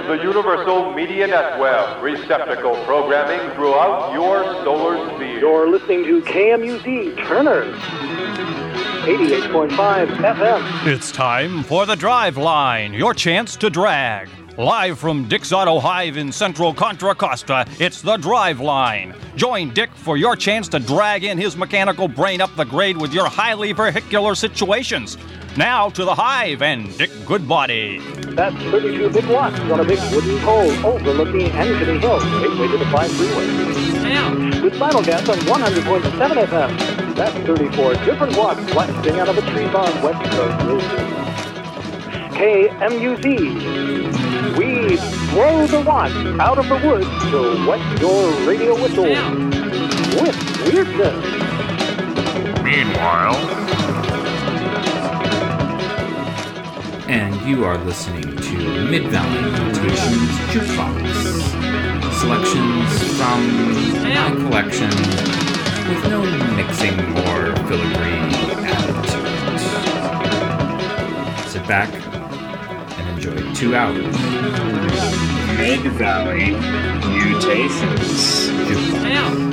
the Universal Media Network, receptacle programming throughout your solar sphere. You're listening to KMUZ Turner, 88.5 FM. It's time for the Drive Line, your chance to drag. Live from Dick's Auto Hive in central Contra Costa, it's the Drive Line. Join Dick for your chance to drag in his mechanical brain up the grade with your highly vehicular situations. Now to the Hive and Dick Goodbody. That's 32 big watts on a big wooden pole overlooking Ankeny Hill, gateway to the 5 freeway. With simulcast on 100.7 FM. That's 34 different watts blasting out of the trees on West Coast. KMUZ. We blow the watts out of the woods to wet your radio whistle with weirdness. Meanwhile... And you are listening to Mid-Valley Invitations Jukebox. Selections from my collection with no mixing or filigree added to it. Sit back and enjoy 2 hours. Mid-Valley Mutations Jukebox.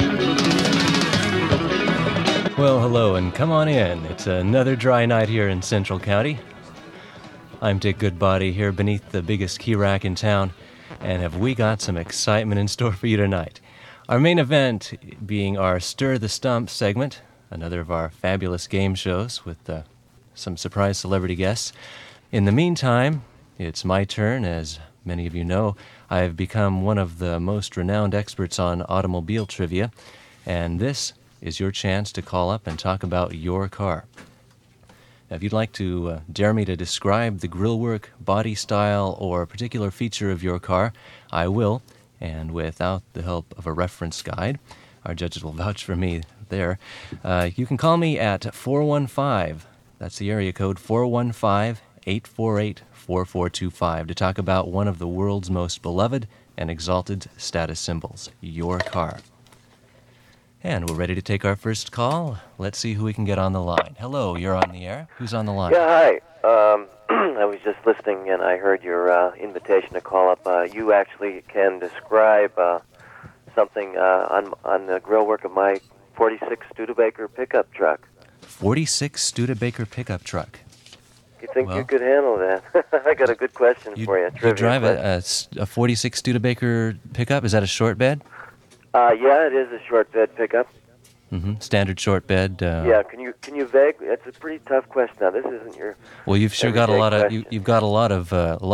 Well, hello, and come on in. It's another dry night here in Central County. I'm Dick Goodbody here beneath the biggest key rack in town, and have we got some excitement in store for you tonight. Our main event being our Stir the Stump segment, another of our fabulous game shows with some surprise celebrity guests. In the meantime, it's my turn. As many of you know, I have become one of the most renowned experts on automobile trivia, and this is your chance to call up and talk about your car. Now, if you'd like to dare me to describe the grillwork, body style, or a particular feature of your car, I will, and without the help of a reference guide, our judges will vouch for me there. You can call me at 415, that's the area code, 415-848-4425, to talk about one of the world's most beloved and exalted status symbols, your car. And we're ready to take our first call. Let's see who we can get on the line. Hello, you're on the air. Who's on the line? Yeah, hi. I was just listening, and I heard your invitation to call up. You actually can describe something on the grillwork of my 46 Studebaker pickup truck. 46 Studebaker pickup truck. You think you could handle that? I got a good question for you. You drive a 46 Studebaker pickup? Is that a short bed? Yeah, it is a short bed pickup. Mm-hmm. Standard short bed. Yeah, can you That's a pretty tough question. Now, this isn't your. Well, you've sure got a lot of you've got a lot of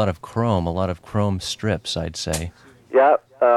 chrome strips, I'd say. Yeah.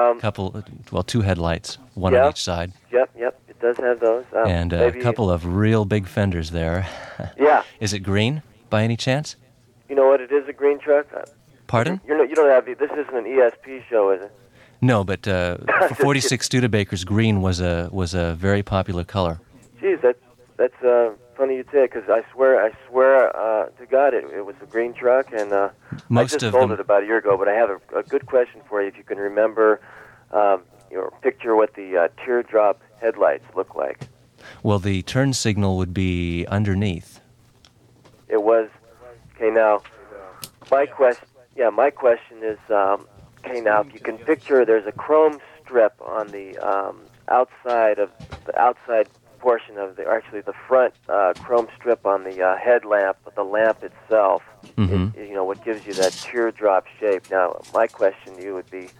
Two headlights, one on each side. Yep. It does have those. And a couple of real big fenders there. Yeah. Is it green by any chance? You know what? It is a green truck. Pardon? You don't have. This isn't an ESP show, is it? No, but 46 Studebakers green was a very popular color. Geez, that's funny you say, because I swear to God it was a green truck, and I just sold it about a year ago. But I have a good question for you, if you can remember, picture what the teardrop headlights look like. Well, the turn signal would be underneath. It was. Okay, now my question is. Okay, now if you can picture, there's a chrome strip on the outside portion of the front chrome strip on the headlamp, the lamp itself. Mm-hmm. What gives you that teardrop shape. Now, my question to you would be,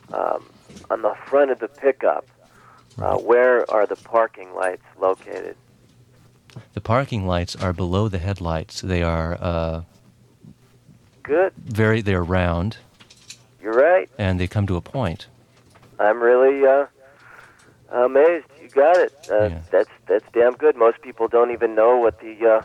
on the front of the pickup, where are the parking lights located? The parking lights are below the headlights. They are good. They're round. You're right. And they come to a point. I'm really amazed. You got it. That's damn good. Most people don't even know what the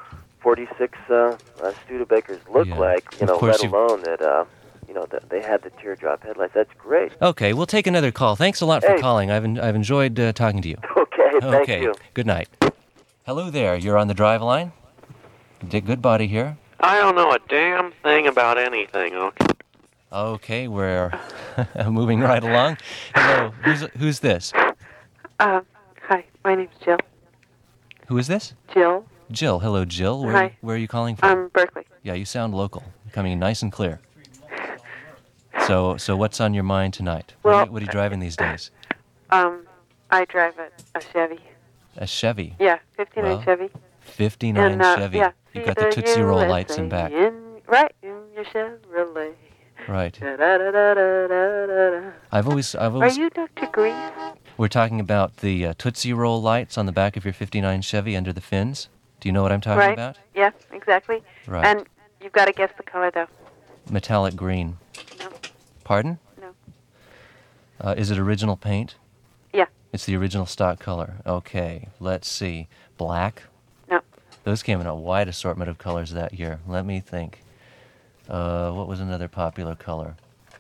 46 Studebakers look like, let alone that they had the teardrop headlights. That's great. Okay, we'll take another call. Thanks a lot for calling. I've enjoyed talking to you. Okay, thank you. Good night. Hello there. You're on the Drive Line. Dick Goodbody here. I don't know a damn thing about anything, okay? Okay, we're moving right along. Hello, who's this? Hi, my name's Jill. Who is this? Jill. Jill, hello, Jill. Where are you calling from? Berkeley. Yeah, you sound local. Coming in nice and clear. So what's on your mind tonight? Well, what are you driving these days? I drive a Chevy. A Chevy? Yeah, 59 Chevy. 59 Chevy. Yeah. You've got the Tootsie Roll lights in back. Right, in your Chevrolet. Right. Da-da-da-da-da-da-da. I've always. Are you Dr. Grease? We're talking about the Tootsie Roll lights on the back of your 59 Chevy under the fins. Do you know what I'm talking about? Yeah, exactly. Right. And you've got to guess the color, though. Metallic green. No. Pardon? No. Is it original paint? Yeah. It's the original stock color. Okay, let's see. Black? No. Those came in a wide assortment of colors that year. Let me think. What was another popular color?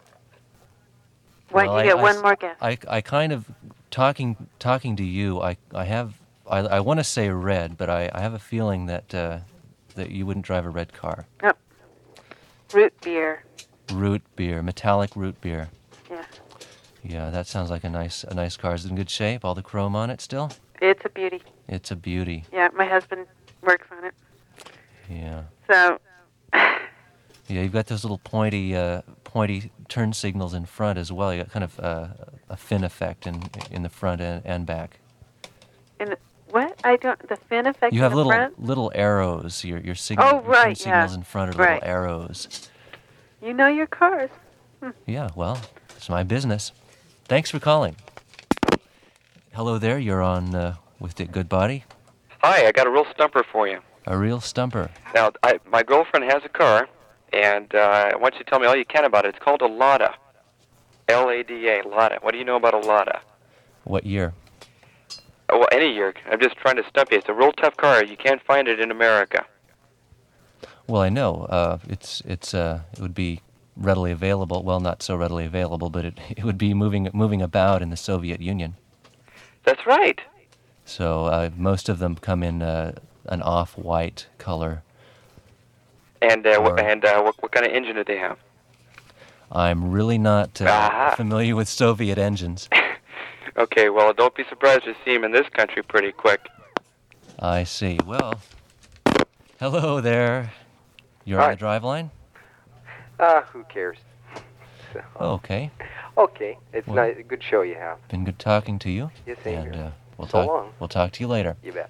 Why don't you get one more guess? I kind of, talking to you, I want to say red, but I have a feeling that you wouldn't drive a red car. No. Root beer. Root beer, metallic root beer. Yeah. Yeah, that sounds like a nice car. Is it in good shape? All the chrome on it still? It's a beauty. It's a beauty. Yeah, my husband works on it. Yeah. So. Yeah, you've got those little pointy turn signals in front as well. You got kind of a fin effect in the front and back. What? The fin effect you have in the front? little arrows. Your signal. Oh, right, turn signals in front are little arrows. You know your cars. Yeah, well, it's my business. Thanks for calling. Hello there. You're on with Dick Goodbody. Hi, I got a real stumper for you. A real stumper. Now, my girlfriend has a car, and I want you to tell me all you can about it. It's called a Lada. L-A-D-A, Lada. What do you know about a Lada? What year? Oh, well, any year. I'm just trying to stump you. It's a real tough car. You can't find it in America. Well, I know. It would be readily available. Well, not so readily available, but it would be moving about in the Soviet Union. That's right. So most of them come in an off-white color. And what kind of engine do they have? I'm really not familiar with Soviet engines. Okay, well, don't be surprised to see them in this country pretty quick. I see. Well, hello there. You're on the drive line? Who cares? So, okay. Okay. It's nice. Good show you have. Been good talking to you. Yes, same here. We'll so talk. Long. We'll talk to you later. You bet.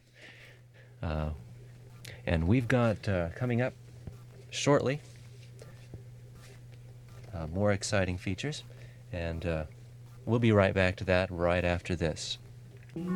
And we've got coming up shortly more exciting features, and we'll be right back to that right after this. Well,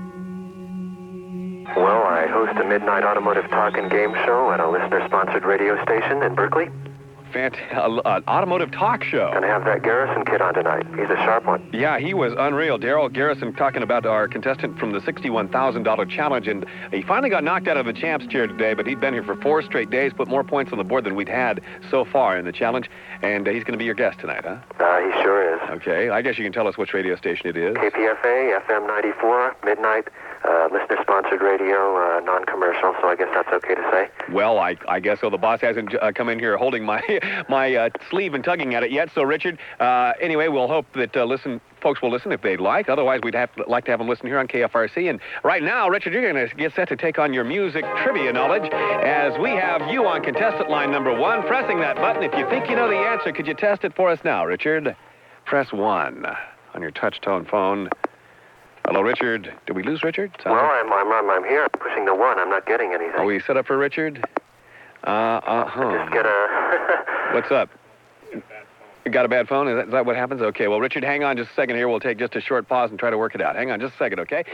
I host a midnight automotive talk and game show at a listener-sponsored radio station in Berkeley. Automotive talk show. Gonna have that Garrison kid on tonight. He's a sharp one. Yeah, he was unreal. Daryl Garrison talking about our contestant from the $61,000 challenge, and he finally got knocked out of the champ's chair today, but he'd been here for 4 straight days, put more points on the board than we'd had so far in the challenge, and he's going to be your guest tonight, huh? He sure is. Okay, I guess you can tell us which radio station it is. KPFA, FM 94, midnight, listener-sponsored radio, non-commercial, so I guess that's okay to say. Well, I guess so. The boss hasn't come in here holding my sleeve and tugging at it yet. So, Richard, anyway, we'll hope that folks will listen if they'd like. Otherwise, we'd like to have them listen here on KFRC. And right now, Richard, you're going to get set to take on your music trivia knowledge as we have you on contestant line number 1. Pressing that button. If you think you know the answer, could you test it for us now, Richard? Press 1 on your touch-tone phone. Hello, Richard. Did we lose Richard? Well, I'm here. I'm pushing the 1. I'm not getting anything. Are we set up for Richard? Just get a... What's up? You got a bad phone? Is that what happens? Okay, well, Richard, hang on just a second here. We'll take just a short pause and try to work it out. Hang on just a second, okay?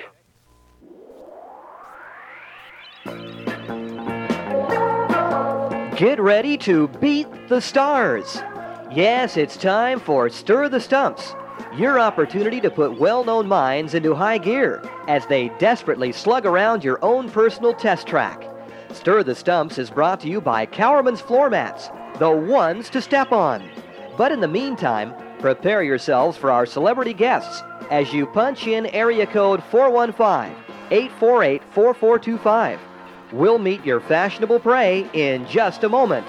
Get ready to beat the stars. Yes, it's time for Stir the Stumps, your opportunity to put well-known minds into high gear as they desperately slug around your own personal test track. Stir the Stumps is brought to you by Cowerman's Floor Mats, the ones to step on. But in the meantime, prepare yourselves for our celebrity guests as you punch in area code 415-848-4425. We'll meet your fashionable prey in just a moment.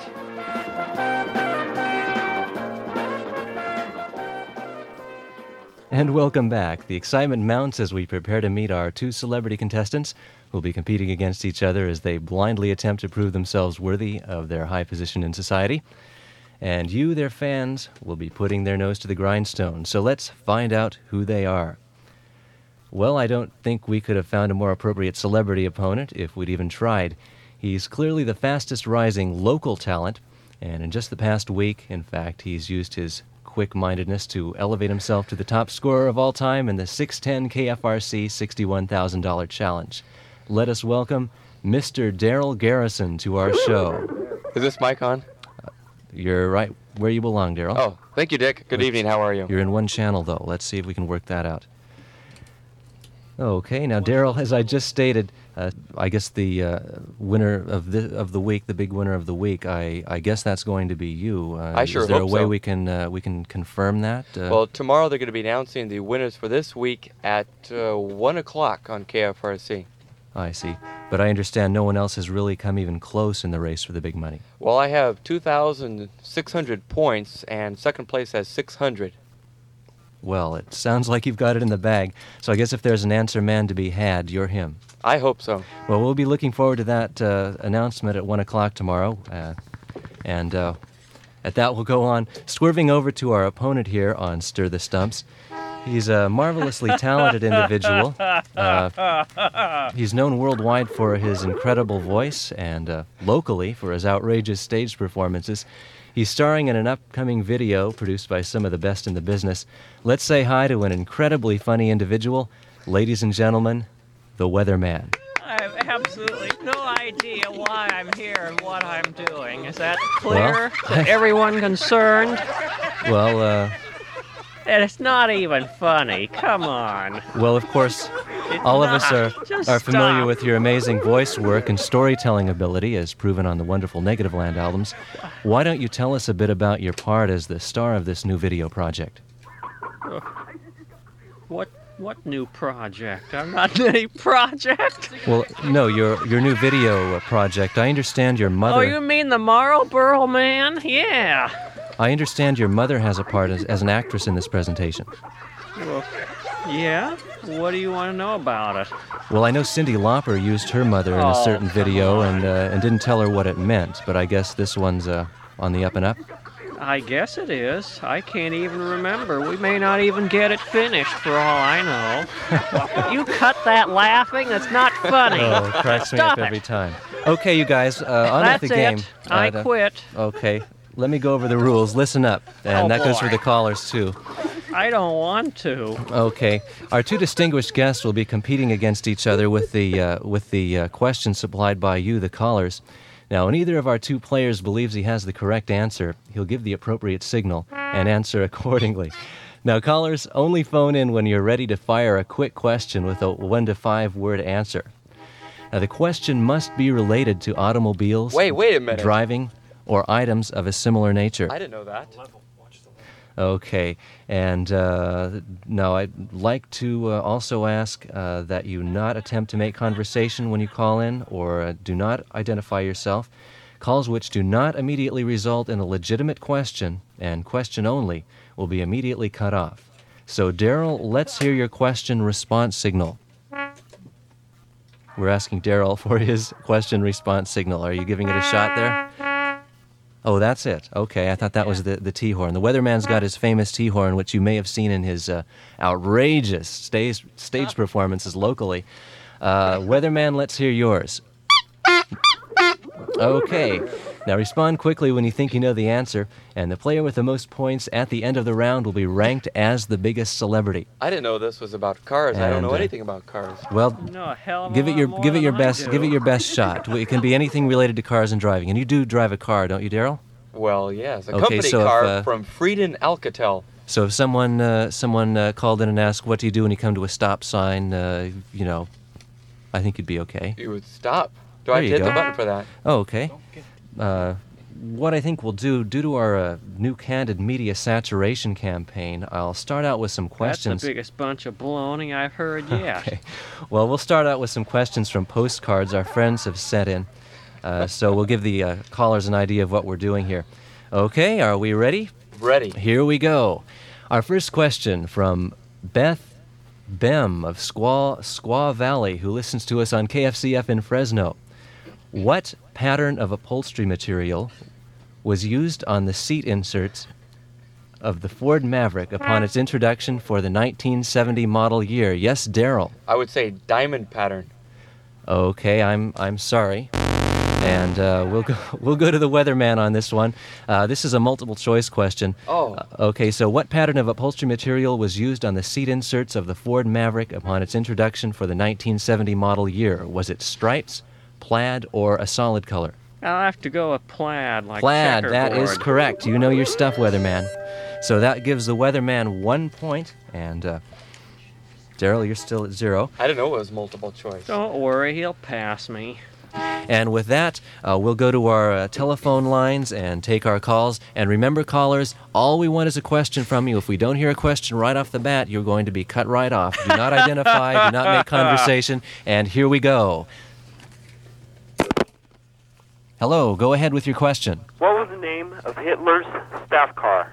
And welcome back. The excitement mounts as we prepare to meet our 2 celebrity contestants who will be competing against each other as they blindly attempt to prove themselves worthy of their high position in society. and you, their fans, will be putting their nose to the grindstone. So let's find out who they are. Well, I don't think we could have found a more appropriate celebrity opponent if we'd even tried. He's clearly the fastest rising local talent, and in just the past week, in fact, he's used his quick-mindedness to elevate himself to the top scorer of all time in the 610 KFRC $61,000 challenge. Let us welcome Mr. Daryl Garrison to our show. Is this mic on? You're right where you belong, Daryl. Oh, thank you, Dick. Good evening. How are you? You're in one channel, though. Let's see if we can work that out. Okay, now, Daryl, as I just stated, I guess the winner of the week, the big winner of the week, I guess that's going to be you. I sure hope so. Is there a way we can confirm that? Well, tomorrow they're going to be announcing the winners for this week at 1 o'clock on KFRC. I see. But I understand no one else has really come even close in the race for the big money. Well, I have 2,600 points, and second place has 600. Well, it sounds like you've got it in the bag. So I guess if there's an answer man to be had, you're him. I hope so. Well, we'll be looking forward to that announcement at 1 o'clock tomorrow. And at that, we'll go on, swerving over to our opponent here on Stir the Stumps. He's a marvelously talented individual. He's known worldwide for his incredible voice and locally for his outrageous stage performances. He's starring in an upcoming video produced by some of the best in the business. Let's say hi to an incredibly funny individual. Ladies and gentlemen, the Weatherman. I have absolutely no idea why I'm here and what I'm doing. Is that clear to everyone concerned? Well, And it's not even funny. Come on. Well, of course, all of us are familiar with your amazing voice work and storytelling ability, as proven on the wonderful Negativland albums. Why don't you tell us a bit about your part as the star of this new video project? What new project? I'm not in any project. Well, no, your new video project. I understand your mother... Oh, you mean the Marlboro Man? Yeah. I understand your mother has a part as an actress in this presentation. Well, yeah? What do you want to know about it? Well, I know Cyndi Lauper used her mother in a certain video and didn't tell her what it meant, but I guess this one's on the up and up. I guess it is. I can't even remember. We may not even get it finished for all I know. You cut that laughing? That's not funny. Oh, it cracks me up every time. Okay, you guys, on with the game. I quit. Okay, let me go over the rules. Listen up. And that goes for the callers, too. I don't want to. Okay. Our two distinguished guests will be competing against each other with the questions supplied by you, the callers. Now, when either of our two players believes he has the correct answer, he'll give the appropriate signal and answer accordingly. Now, callers, only phone in when you're ready to fire a quick question with a 1 to 5 word answer. Now, the question must be related to automobiles, wait a minute, driving, or items of a similar nature. I didn't know that. Okay, and now I'd like to also ask that you not attempt to make conversation when you call in, or do not identify yourself. Calls which do not immediately result in a legitimate question, and question only, will be immediately cut off. So, Daryl, let's hear your question-response signal. We're asking Daryl for his question-response signal. Are you giving it a shot there? Oh, that's it. Okay, I thought that was the T-horn. The Weatherman's got his famous T-horn, which you may have seen in his outrageous stage performances locally. Weatherman, let's hear yours. Okay, now respond quickly when you think you know the answer, and the player with the most points at the end of the round will be ranked as the biggest celebrity. I didn't know this was about cars. I don't know anything about cars. Well, give it your best. do. Give it your best shot. It can be anything related to cars and driving. And you do drive a car, don't you, Daryl? Well, yes, a Okay, company so car if, from Frieden Alcatel. So if someone called in and asked, "What do you do when you come to a stop sign?" I think you'd be okay. You would stop. Do There I have to you hit the go. button for that? Oh, okay. What I think we'll do, due to our new Candid Media Saturation campaign, I'll start out with some questions. That's the biggest bunch of baloney I've heard yet. Okay. Well, we'll start out with some questions from postcards our friends have sent in. So we'll give the callers an idea of what we're doing here. Okay, are we ready? Ready. Here we go. Our first question from Beth Bem of Squaw Valley, who listens to us on KFCF in Fresno. What pattern of upholstery material was used on the seat inserts of the Ford Maverick upon its introduction for the 1970 model year? Yes, Daryl. I would say diamond pattern. Okay, I'm sorry. And we'll go to the weatherman on this one. This is a multiple choice question. Oh. Okay, so what pattern of upholstery material was used on the seat inserts of the Ford Maverick upon its introduction for the 1970 model year? Was it stripes, plaid, or a solid color? I'll have to go with plaid, like Plaid, that checkerboard. is correct. You know your stuff, weatherman. So that gives the weatherman 1 point, and Daryl, you're still at 0. I didn't know it was multiple choice. Don't worry, he'll pass me. And with that, we'll go to our telephone lines and take our calls. And remember, callers, all we want is a question from you. If we don't hear a question right off the bat, you're going to be cut right off. Do not identify, do not make conversation. And here we go. Hello, go ahead with your question. What was the name of Hitler's staff car?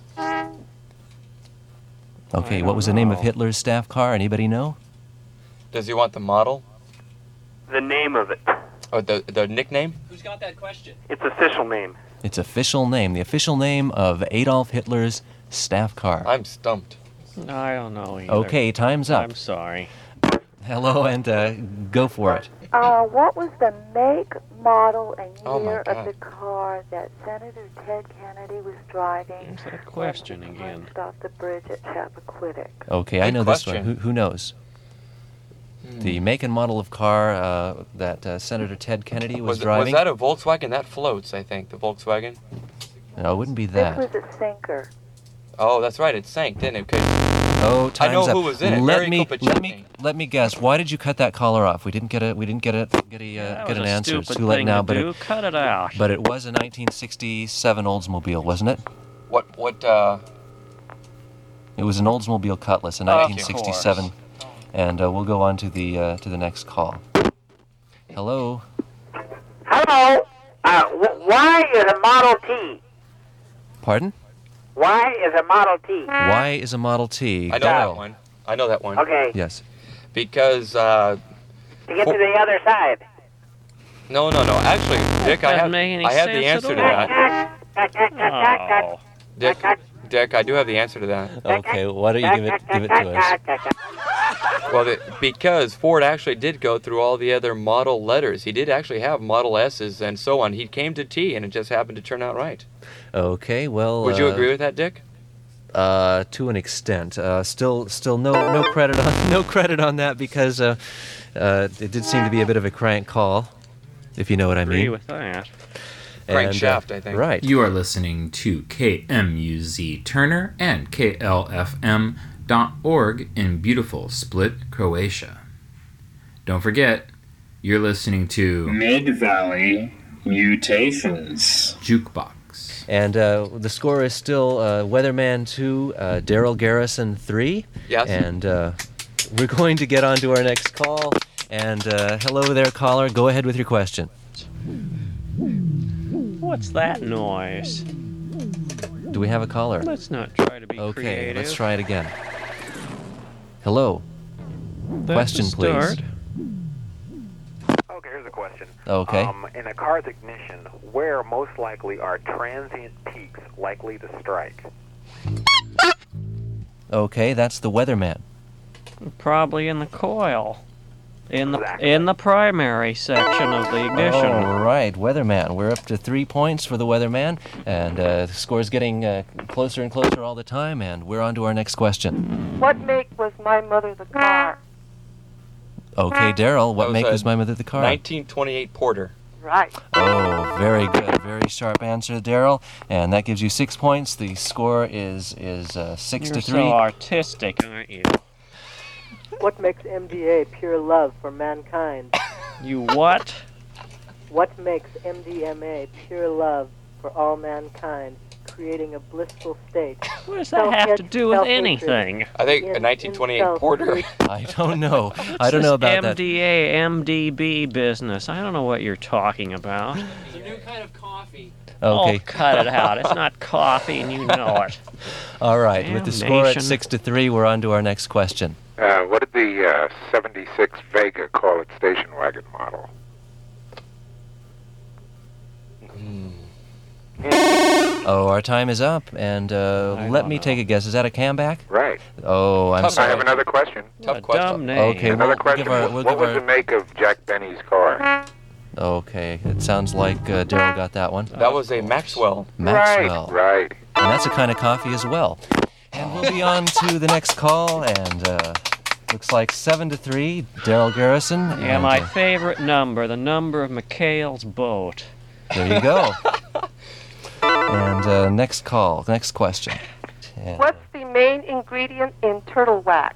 Okay, what was the name of Hitler's staff car? Anybody know? Does he want the model? The name of it. Or the nickname? Who's got that question? Its official name. Its official name, the official name of Adolf Hitler's staff car. I'm stumped. I don't know either. Okay, time's up. I'm sorry. Hello, and go for it. What was the make, model, and Oh, my year of God. the car that Senator Ted Kennedy was driving What's that question again? off the bridge at Chappaquiddick? Okay, I Good know this question. one. Who knows? The make and model of car that Senator Ted Kennedy was driving. Was that a Volkswagen? That floats, I think, the Volkswagen. No, it wouldn't be This that. was a sinker. Oh, that's right, it sank, didn't it? Okay. Oh, time's I know up. who was in it. Let Mary me Kopachevsky. let me guess. Why did you cut that caller off? We didn't get That an was a answer. It's stupid too late thing now, to do. Cut it out. but it was a 1967 Oldsmobile, wasn't it? What It was an Oldsmobile Cutlass, a Oh, of 1967. And we'll go on to the next call. Hello. Hello. Why is a Model T? Pardon? Why is a Model T? Why is a Model T? I know that one. I know that one. Okay. Yes. Because To get to the other side. no. Actually, Dick, I have the answer to that. Oh. Dick, I do have the answer to that. Okay, why don't you give it to us? Well, because Ford actually did go through all the other model letters. He did actually have Model S's and so on. He came to T, and it just happened to turn out right. Okay, well. Would you agree with that, Dick? To an extent. Still no credit on that because it did seem to be a bit of a crank call, if you know what I mean. Agree with that. Crankshaft, I think. Right. You are listening to KMUZ Turner and KLFM.org in beautiful Split, Croatia. Don't forget, you're listening to Mid-Valley Mutations Jukebox. And the score is still Weatherman 2, Daryl Garrison 3. Yes. And we're going to get on to our next call. And hello there, caller. Go ahead with your question. What's that noise? Do we have a caller? Let's not try to be Okay, creative. let's try it again. Hello. That's Question, a start. please. Okay, here's a question. Okay. In a car's ignition, where most likely are transient peaks likely to strike? Okay, that's the Weatherman. Probably in the coil. In the primary section of the ignition. All right, Weatherman. We're up to 3 points for the Weatherman, and the score's getting closer and closer all the time, and we're on to our next question. What make was my mother the car? Okay, Daryl, what That was make a was my mother the car? 1928 Porter. Right. Oh, very good. Very sharp answer, Daryl. And that gives you 6 points. The score is 6 You're to 3. so artistic, aren't you? What makes MDA pure love for mankind? You what? What makes MDMA pure love for all mankind, creating a blissful state? What does that have to do with anything? I think a 1928 Porter. I don't know. I don't know about that. MDA, MDB business. I don't know what you're talking about. It's a new kind of coffee. Okay. Oh, cut it out. It's not coffee, and you know it. All right. With the score at Damnation. 6 to 3, we're on to our next question. What did the 76 Vega call its station wagon model? Oh, our time is up, and let me take a guess. Is that a comeback? Right. Oh, I'm I sorry. have another question. Tough question. Dumb name. Okay, Another we'll question. give our- what give was our- the make of Jack Benny's car? Okay, it sounds like Daryl got that one. That was a Maxwell. Maxwell. Right. And that's a kind of coffee as well. And we'll be on to the next call, and looks like 7-3, Daryl Garrison. Yeah, and, my favorite number, the number of McHale's boat. There you go. And next call, next question. And, What's the main ingredient in turtle wax?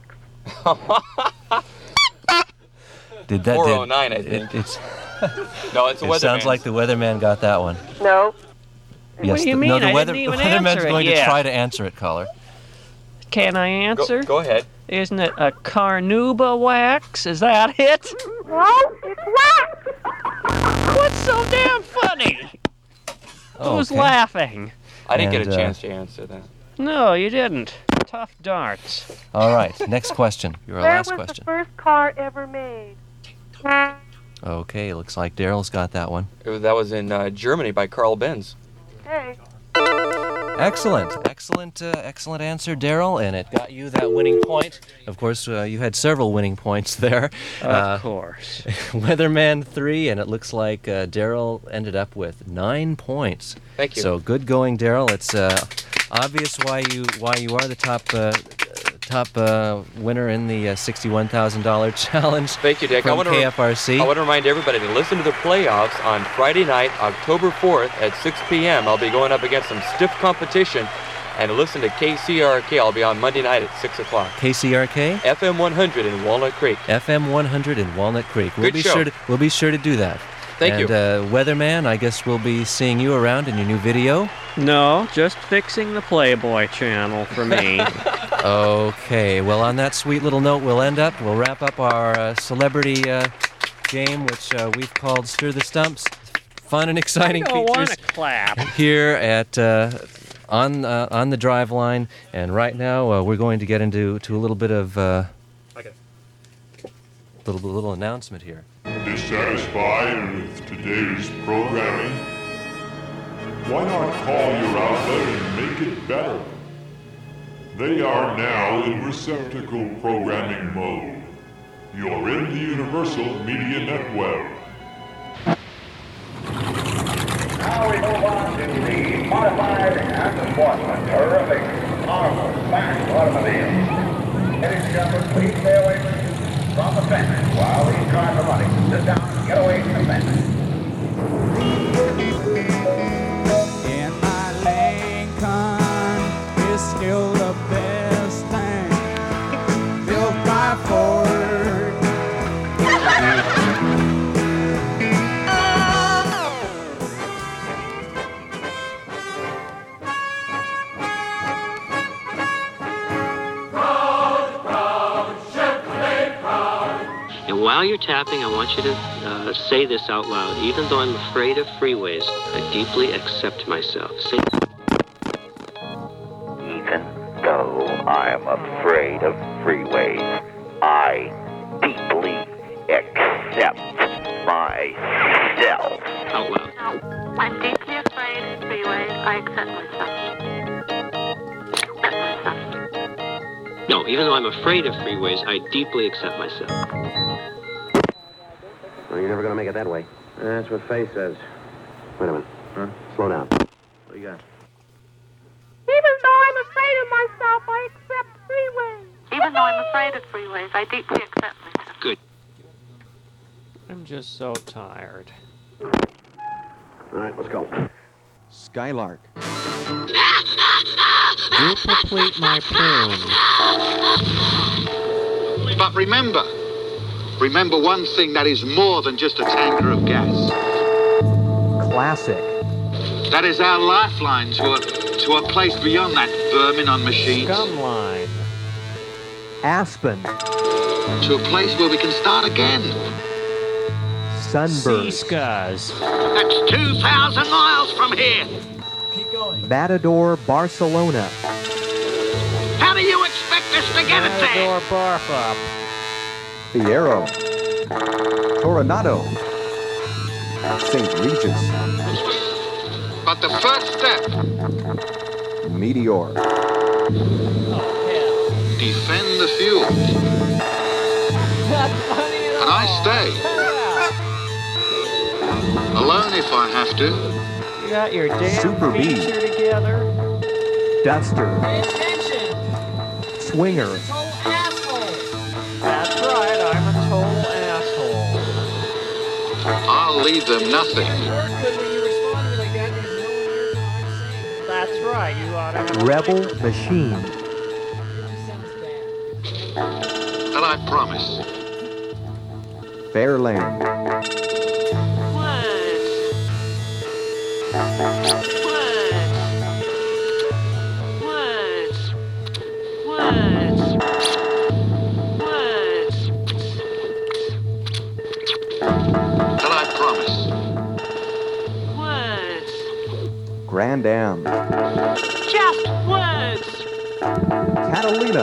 did that? 409, I think. It's. No, it's a It weatherman. sounds like the weatherman got that one. No. Yes, do you no, mean? the I weather, didn't the even weatherman's answer it going to yet. try to answer it, caller. Can I answer? Go ahead. Isn't it a carnauba wax? Is that it? No, it's wax. What's so damn funny? Who's Okay. laughing? I didn't get And, a chance to answer that. No, you didn't. Tough darts. All right, next question. Your Where last was question. the first car ever made? Okay, looks like Daryl's got that one. That was in Germany by Carl Benz. Hey. Excellent, excellent answer, Daryl, and it got you that winning point. Of course, you had several winning points there. Of course. Weatherman 3, and it looks like Daryl ended up with 9 points. Thank you. So good going, Daryl. It's obvious why you are the top winner in the $61,000 challenge. Thank you, Dick. From I want KFRC. to remind everybody to listen to the playoffs on Friday night, October 4th at 6 p.m. I'll be going up against some stiff competition. And listen to KCRK. I'll be on Monday night at 6 o'clock. KCRK? FM 100 in Walnut Creek. FM 100 in Walnut Creek. Good show. We'll be sure to do that. Thank you. And Weatherman, I guess we'll be seeing you around in your new video. No, just fixing the Playboy channel for me. Okay, well, on that sweet little note, we'll wrap up our celebrity game, which we've called Stir the Stumps. Fun and exciting I don't features want to clap. here at on the drive line. And right now, we're going to get into a little bit of little announcement here. Dissatisfied with today's programming? Why not call your outlet and make it better? They are now in receptacle programming mode. You're in the Universal Media Network. Now we move on to the modified and sportsman, terrific, powerful, fast automobiles. Ladies and gentlemen, please stay away from the fence while these cars are running. Sit down, get away from the fence. And my Lincoln is still the best thing built by Ford. And while you're tapping, I want you to say this out loud. Even though I'm afraid of freeways, I deeply accept myself. Say. Even though I'm afraid of freeways, I deeply accept myself. Out loud. No, I'm deeply afraid of freeways. I accept myself. No, even though I'm afraid of freeways, I deeply accept myself. Well, you're never going to make it that way. That's what Faye says. Wait a minute. Huh? Slow down. What do you got? Even though I'm afraid of myself, I accept freeways. Even though I'm afraid of freeways, I deeply accept myself. Good. I'm just so tired. All right, let's go. Skylark. Duplete my plume. But remember one thing, that is more than just a tanker of gas. Classic. That is our lifeline to a place beyond that vermin on machines. Scumline. Aspen. To a place where we can start again. Sunburst. Seascars. That's 2,000 miles from here. Matador, Barcelona. How do you expect us to get it there? Matador barf up. Fierro. Coronado. St. Regis. But the first step, Meteor. defend the fuel. And I stay. Alone if I have to. You got your damn Super Bee. feature together. Duster. Pay attention. Swinger. Total asshole. That's right, I'm a total asshole. I'll leave them nothing. It worked good when you responded like that because no one hears what I'm saying. That's right, you ought to have Rebel Machine. And I promise. Fairland. And I promise. Grand Am. Just words. Catalina.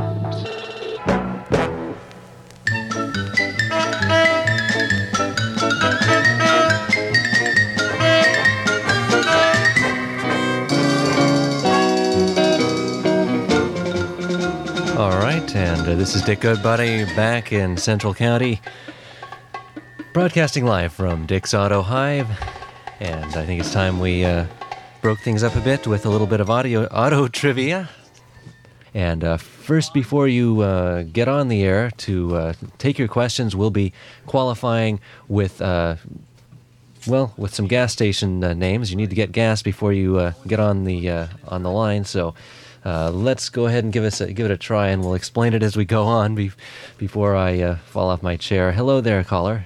All right, and this is Dick Goodbody back in Central County, broadcasting live from Dick's Auto Hive, and I think it's time we broke things up a bit with a little bit of auto trivia. And first, before you get on the air to take your questions, we'll be qualifying with with some gas station names. You need to get gas before you get on the line, so. Let's go ahead and give it a try, and we'll explain it as we go on before I fall off my chair. Hello there, caller.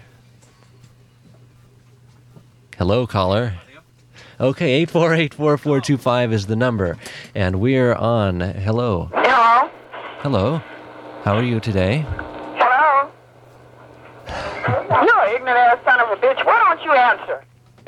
Hello, caller. Okay, 848-4425 is the number, and we're on. Hello. Hello? Hello. How are you today? Hello? You're an ignorant ass son of a bitch. Why don't you answer?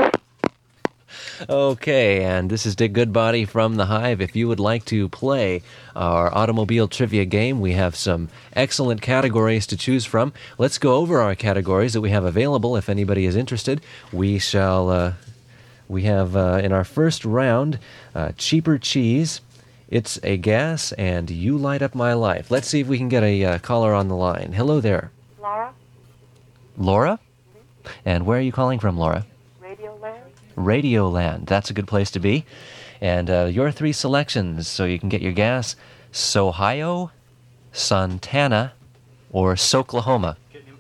Okay, and this is Dick Goodbody from the Hive. If you would like to play our automobile trivia game, we have some excellent categories to choose from. Let's go over our categories that we have available. If anybody is interested, we have in our first round, Cheaper Cheese, It's a Gas, and You Light Up My Life. Let's see if we can get a caller on the line. Hello there. Laura? Laura? And where are you calling from, Laura? Radioland? Radioland. That's a good place to be. And your three selections, so you can get your gas: Sohio, Santana, or Soklahoma.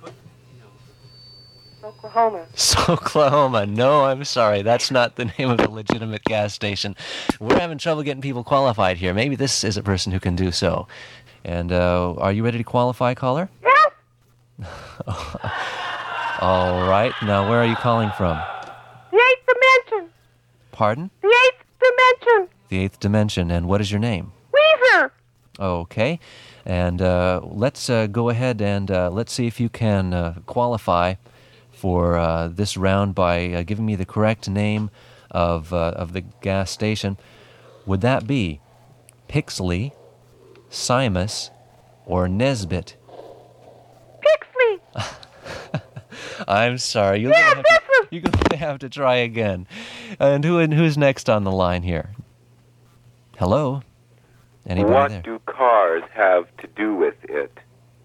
Oklahoma. Soklahoma. No, I'm sorry. That's not the name of a legitimate gas station. We're having trouble getting people qualified here. Maybe this is a person who can do so. And are you ready to qualify, caller? Yes. All right. Now, where are you calling from? The eighth dimension. Pardon? The eighth dimension. The eighth dimension. And what is your name? Weezer. Okay. And let's go ahead and let's see if you can qualify for this round by giving me the correct name of the gas station. Would that be Pixley, Simus, or Nesbit? Pixley. I'm sorry. You're going to have to try again. And who's next on the line here? Hello? Anybody What there? do cars have to do with it?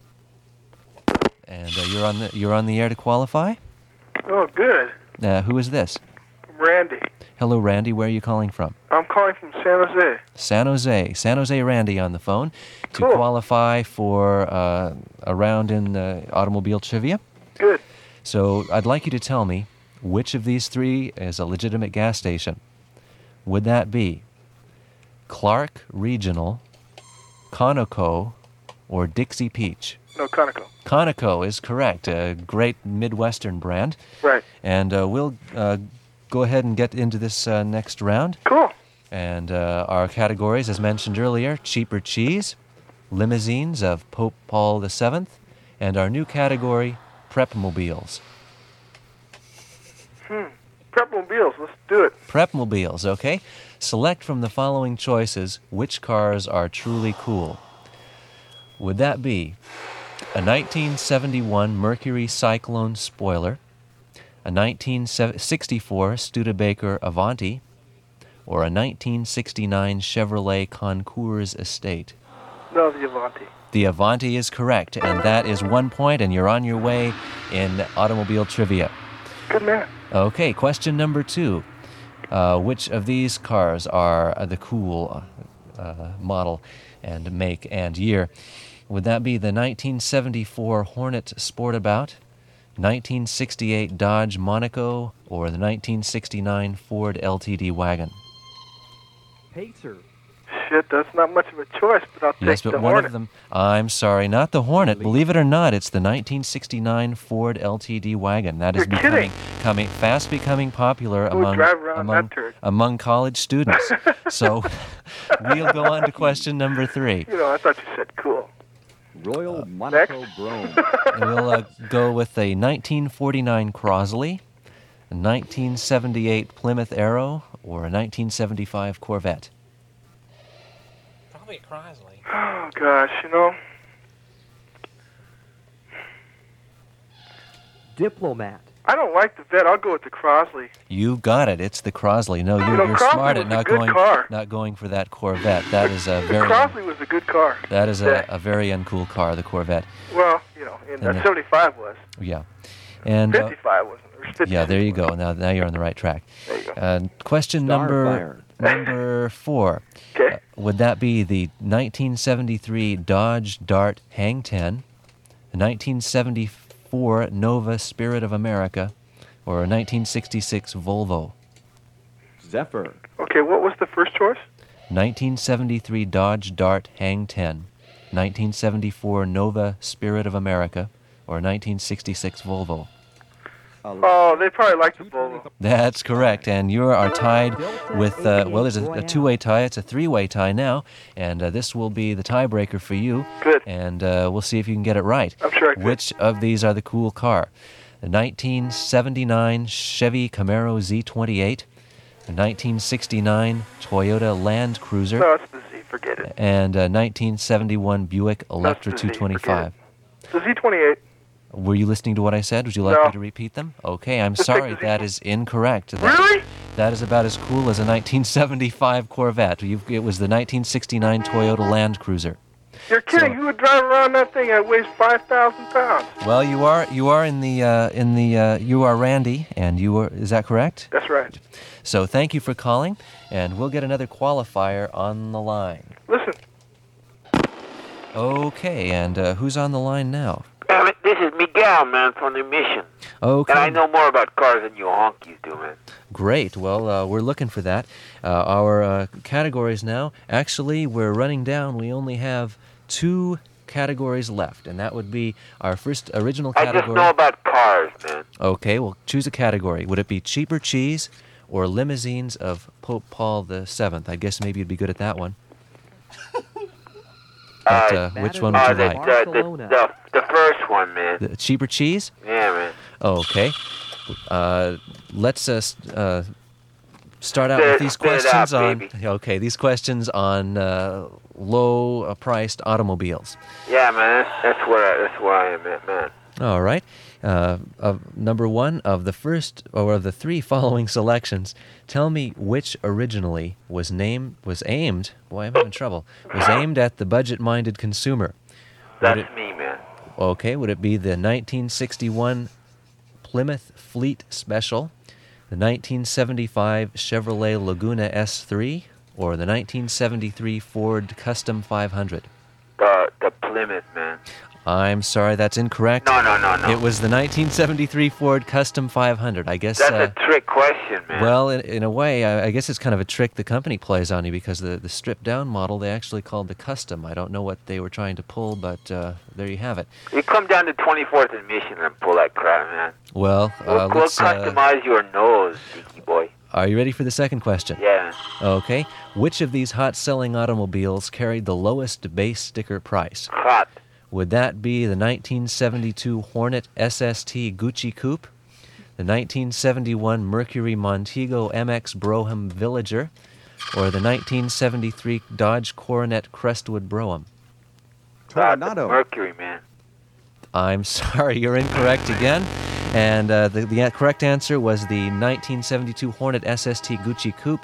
And you're on the air to qualify? Oh, good. Who is this? Randy. Hello, Randy. Where are you calling from? I'm calling from San Jose. San Jose. San Jose Randy on the phone to Cool. qualify for a round in automobile trivia. Good. So I'd like you to tell me which of these three is a legitimate gas station. Would that be Clark Regional, Conoco, or Dixie Peach? No, Conoco. Conoco is correct. A great Midwestern brand. Right. And we'll go ahead and get into this next round. Cool. And our categories, as mentioned earlier: Cheaper Cheese, Limousines of Pope Paul VII, and our new category, Prepmobiles. Prepmobiles. Let's do it. Prepmobiles, okay? Select from the following choices which cars are truly cool. Would that be a 1971 Mercury Cyclone spoiler, a 1964 Studebaker Avanti, or a 1969 Chevrolet Concours Estate? No, the Avanti. The Avanti is correct, and that is 1 point, and you're on your way in automobile trivia. Good man. Okay, question number 2. Which of these cars are the cool model and make and year? Would that be the 1974 Hornet Sportabout, 1968 Dodge Monaco, or the 1969 Ford LTD wagon? Pacer. Shit, that's not much of a choice, but I'll Yes, take but the one Hornet. of them. I'm sorry, not the Hornet. Believe it or not, it's the 1969 Ford LTD wagon. That is You're fast becoming popular Who would drive around that turd? among college students. So we'll go on to question number 3. You know, I thought you said cool. Royal Monaco Brome. We'll go with a 1949 Crosley, a 1978 Plymouth Arrow, or a 1975 Corvette. Probably a Crosley. Oh, gosh, you know. Diplomat. I don't like the Vet. I'll go with the Crosley. You've got it. It's the Crosley. No, you're Crosley smart was at a not good car. going for that Corvette. That is a The very Crosley was a good car. that is a very uncool car, the Corvette. Well, you know, and And 75 was. Yeah, and 55 wasn't. Or 56. yeah, there you go. Now you're on the right track. There you go. Question number 4. Okay. Would that be the 1973 Dodge Dart Hang 10, the 1974 Nova Spirit of America, or a 1966 Volvo? Zephyr. Okay, what was the first choice? 1973 Dodge Dart Hang 10, 1974 Nova Spirit of America, or a 1966 Volvo? Oh, they probably like the Volvo. That's correct, and you are tied with, well, there's a two-way tie. It's a three-way tie now, and this will be the tiebreaker for you. Good. And we'll see if you can get it right. I'm sure I could. Which of these are the cool car? The 1979 Chevy Camaro Z28, the 1969 Toyota Land Cruiser, No, it's the Z. Forget it. and a 1971 Buick Electra That's the Z, 225. It's the Z28. Were you listening to what I said? Would you like No. me to repeat them? Okay, I'm Just take sorry. the Z. That is incorrect. Really? That is about as cool as a 1975 Corvette. It was the 1969 Toyota Land Cruiser. You're kidding. Who would drive around that thing that weighs 5,000 pounds? Well, you are in the you are Randy, and you are. Is that correct? That's right. So thank you for calling, and we'll get another qualifier on the line. Listen. Okay, and who's on the line now? This is Miguel, man, from the Mission. Okay. And I know more about cars than you honkies do, man. Great. Well, we're looking for that. Our categories now, actually, we're running down. We only have 2 categories left, and that would be our first original I category. just know about cars, man. Okay, well, choose a category. Would it be cheaper cheese or limousines of Pope Paul VII? I guess maybe you'd be good at that one. But, which one would you like? The first one, man. The cheaper cheese? Yeah, man. Okay. Let's start out with these spit it questions out, on. baby. Okay, these questions on low-priced automobiles. Yeah, man. That's where I am at, man. All right. Number 1 of the first or of the 3 following selections, tell me which originally was aimed. Boy, I'm having trouble. Was aimed at the budget-minded consumer. That's me, man. Okay, would it be the 1961 Plymouth Fleet Special, the 1975 Chevrolet Laguna S3, or the 1973 Ford Custom 500? The Plymouth, man. I'm sorry, that's incorrect. No. It was the 1973 Ford Custom 500. I guess. That's a trick question, man. Well, in a way, I guess it's kind of a trick the company plays on you, because the stripped-down model they actually called the Custom. I don't know what they were trying to pull, but there you have it. You come down to 24th and Mission and pull that crap, man. Well, We'll let's. customize your nose, Geeky boy. Are you ready for the second question? Yeah. Okay. Which of these hot-selling automobiles carried the lowest base sticker price? Hot. Would that be the 1972 Hornet SST Gucci Coupe, the 1971 Mercury Montego MX Brougham Villager, or the 1973 Dodge Coronet Crestwood Brougham? Coronado. Mercury, man. I'm sorry, you're incorrect again. And the correct answer was the 1972 Hornet SST Gucci Coupe.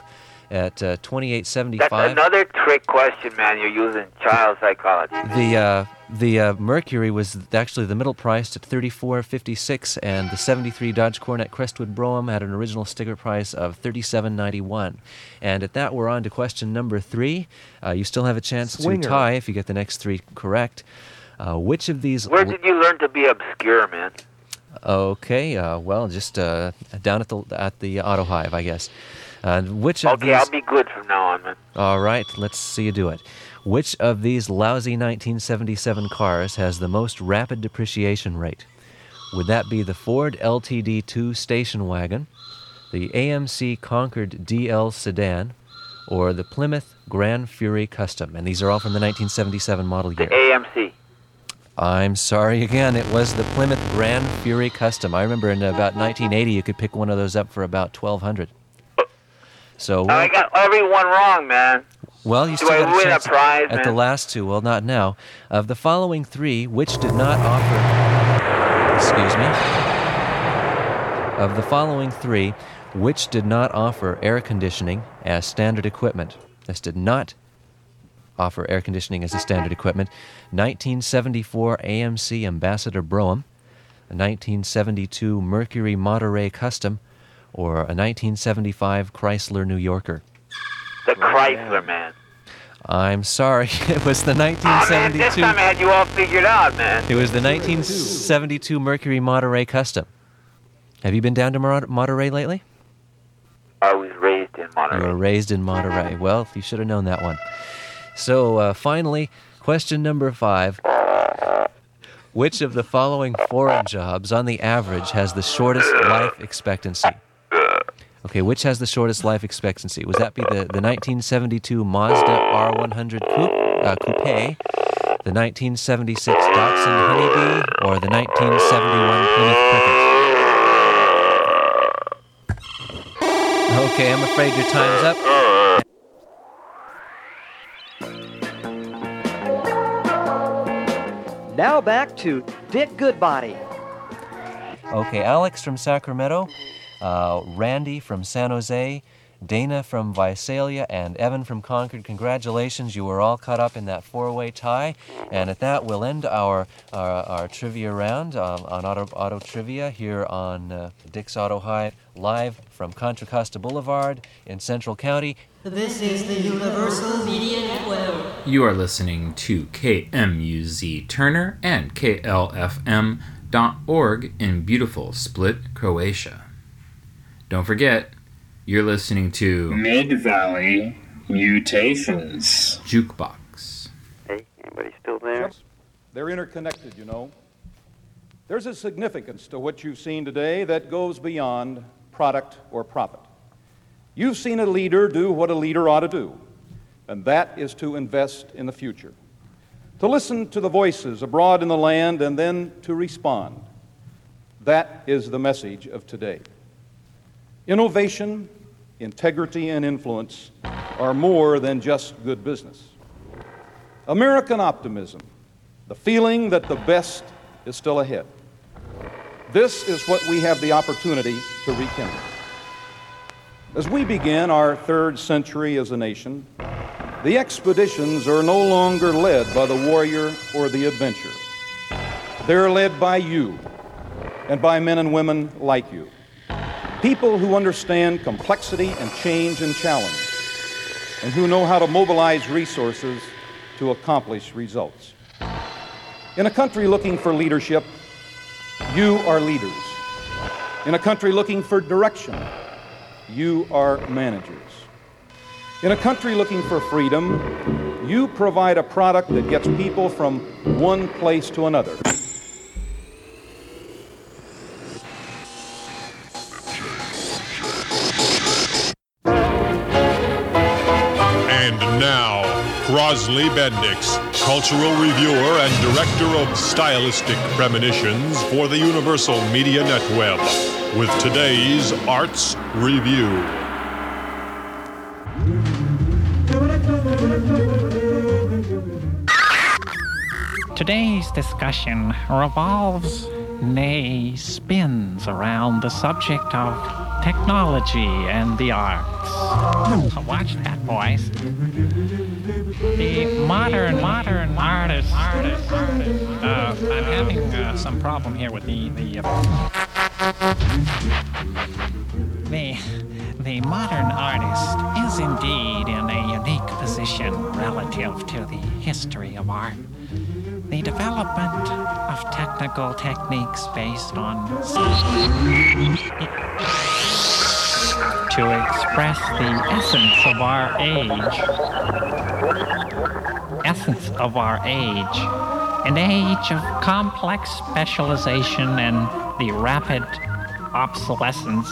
at That's $28.75. another trick question, man. You're using child psychology. The Mercury was actually the middle priced at $34.56, and the '73 Dodge Coronet Crestwood Brougham had an original sticker price of $37.91. And at that, we're on to question number 3. You still have a chance Swinger. to tie if you get the next 3 correct. Which of these? Where did you learn to be obscure, man? Okay, well, just down at the Auto Hive, I guess. Which of Okay, these? I'll be good from now on, man. All right, let's see you do it. Which of these lousy 1977 cars has the most rapid depreciation rate? Would that be the Ford LTD2 station wagon, the AMC Concord DL sedan, or the Plymouth Grand Fury Custom? And these are all from the 1977 model year. The AMC. I'm sorry again, it was the Plymouth Grand Fury Custom. I remember in about 1980 you could pick one of those up for about $1,200. So I got everyone wrong, man. well, you still Do I got a win a chance prize, at the man? last 2. Well, not now. Of the following 3, which did not offer... Excuse me. Of the following 3, which did not offer air conditioning as standard equipment? This did not offer air conditioning as a standard equipment. 1974 AMC Ambassador Brougham, a 1972 Mercury Monterey Custom, or a 1975 Chrysler New Yorker. The Chrysler, man. I'm sorry, it was the Oh, man, 1972. this time I had you all figured out, man. It was the 1972 Mercury Monterey Custom. Have you been down to Monterey lately? I was raised in You Monterey. were raised in Monterey. Well, you should have known that one. So, finally, question number 5. Which of the following foreign jobs, on the average, has the shortest life expectancy? Okay, which has the shortest life expectancy? Would that be the 1972 Mazda R100 Coupe, the 1976 Datsun Honeybee, or the 1971 Plymouth Cricket? Okay, I'm afraid your time's up. Now back to Dick Goodbody. Okay, Alex from Sacramento, Randy from San Jose, Dana from Visalia, and Evan from Concord. Congratulations, you were all caught up in that 4-way tie. And at that, we'll end our trivia round on auto trivia here on Dick's Auto Hive, live from Contra Costa Boulevard in Central County. This is the Universal Media Network. You are listening to KMUZ Turner and KLFM.org in beautiful Split, Croatia. Don't forget, you're listening to Mid-Valley Mutations. Jukebox. Hey, anybody still there? They're interconnected, you know. There's a significance to what you've seen today that goes beyond product or profit. You've seen a leader do what a leader ought to do, and that is to invest in the future, to listen to the voices abroad in the land and then to respond. That is the message of today. Innovation, integrity, and influence are more than just good business. American optimism, the feeling that the best is still ahead. This is what we have the opportunity to rekindle. As we begin our 3rd century as a nation, the expeditions are no longer led by the warrior or the adventurer. They're led by you and by men and women like you. People who understand complexity and change and challenge, and who know how to mobilize resources to accomplish results. In a country looking for leadership, you are leaders. In a country looking for direction, you are managers. In a country looking for freedom, you provide a product that gets people from one place to another. And now, Crosley Bendix, cultural reviewer and director of stylistic premonitions for the Universal Media Netweb, with today's Arts Review. Today's discussion revolves, nay, spins around the subject of technology and the arts. Watch that, boys. The modern artist. I'm having some problem here with the modern artist is indeed in a unique position relative to the history of art. The development of technical techniques based on to express the essence of our age, an age of complex specialization and the rapid obsolescence.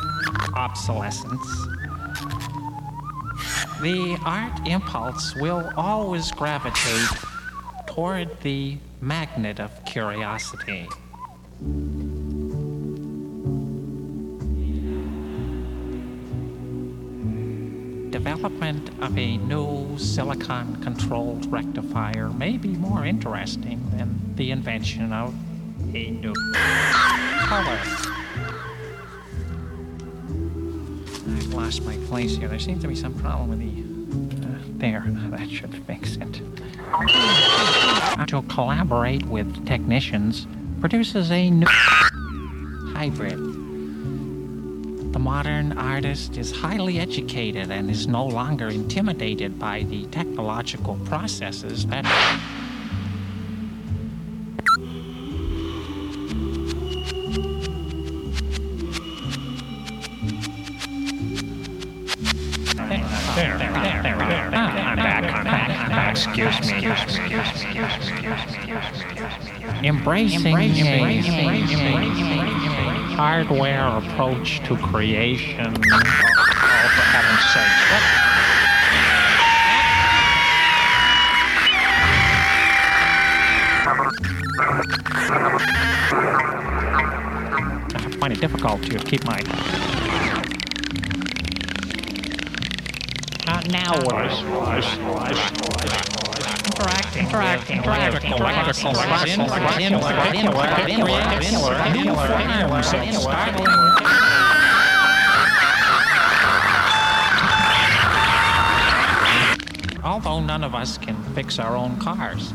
The art impulse will always gravitate toward the magnet of curiosity. Development of a new silicon-controlled rectifier may be more interesting than the invention of a new color. I've lost my place here. There seems to be some problem with the... there, that should fix it. To collaborate with technicians produces a new hybrid. The modern artist is highly educated and is no longer intimidated by the technological processes that... I'm back. Excuse me. Embracing hardware approach to creation. Oh, for heaven's sake. I find it difficult to keep my... Now interacting although none of us can fix our own cars.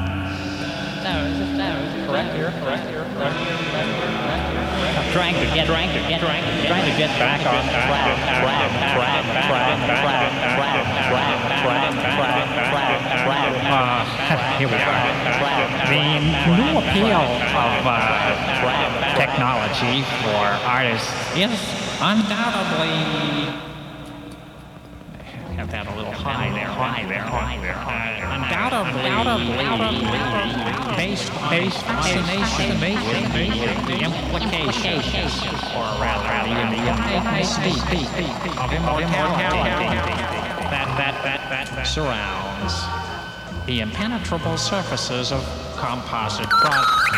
Correct here. I'm trying to get back on here we go. The new appeal of technology for artists is undoubtedly... have that a little high there. Undoubtedly based fascination the implications, or rather the implication of immortality that surrounds the impenetrable surfaces of composite products.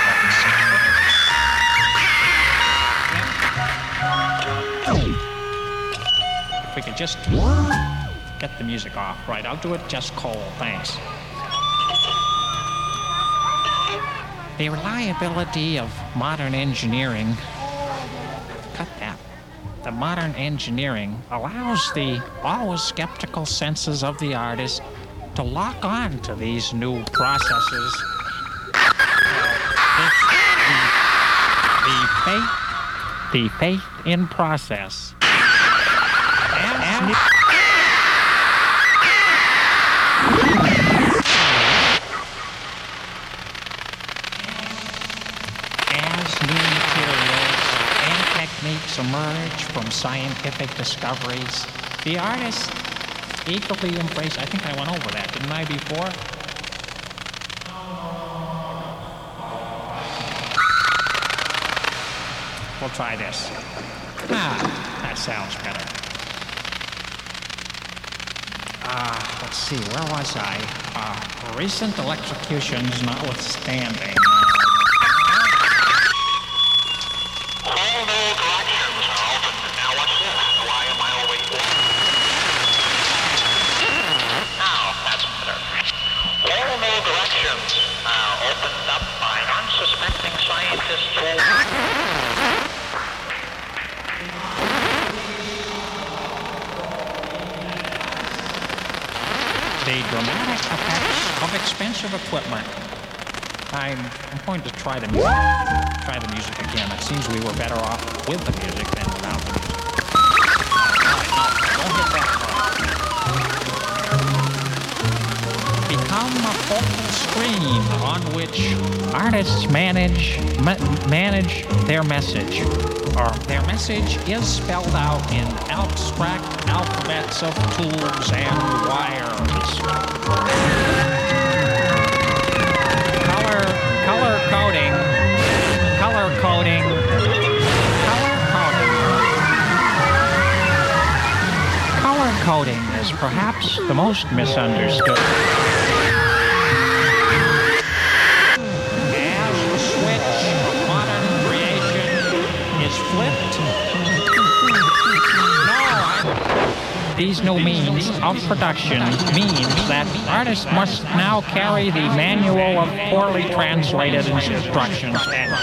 If we could just get the music off, right? I'll do it just cold, thanks. The reliability of modern engineering, cut that. The modern engineering allows the always skeptical senses of the artist to lock on to these new processes. The faith in process. Techniques emerge from scientific discoveries. The artist eagerly embrace. I think I went over that, didn't I, before? We'll try this. That sounds better. Let's see, where was I? Recent electrocutions notwithstanding. dramatic effects of expensive equipment. I'm going to try the music again. It seems we were better off with the music than without the music. Don't hit that part. Become a focal screen on which artists manage their message. Or their message is spelled out in abstract alphabets of tubes and wires. Color coding is perhaps the most misunderstood. As the switch of modern creation is flipped. These new means of production means that artists must now carry the manual of poorly translated instructions.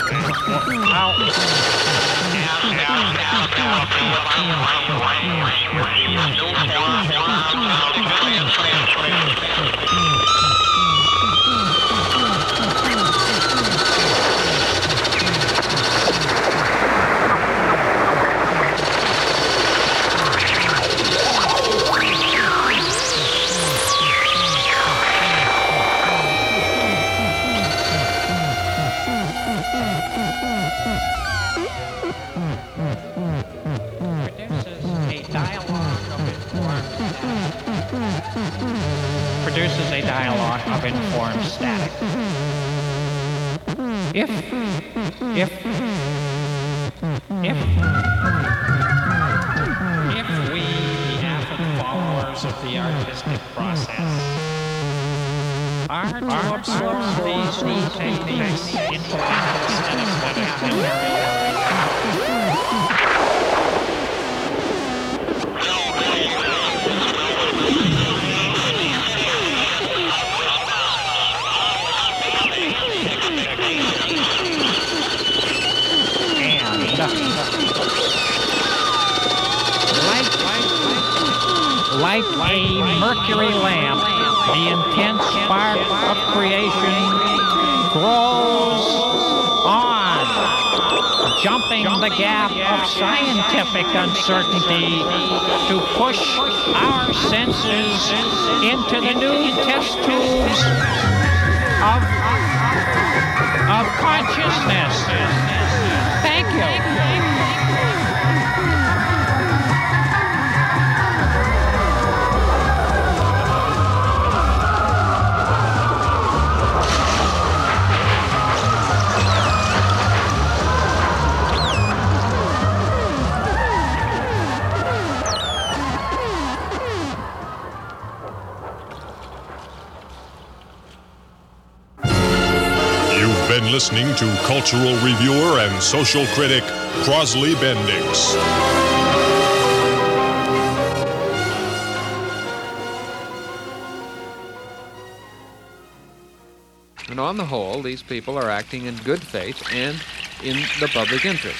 Produces a dialogue of informed static. If we, the avid followers of the artistic process, are to absorb these new techniques into our aesthetic vocabulary, like a mercury lamp, the intense spark of creation grows on, jumping the gap of scientific uncertainty to push our senses into the new test tubes of consciousness. Thank you. Been listening to cultural reviewer and social critic Crosley Bendix. And on the whole, these people are acting in good faith and in the public interest.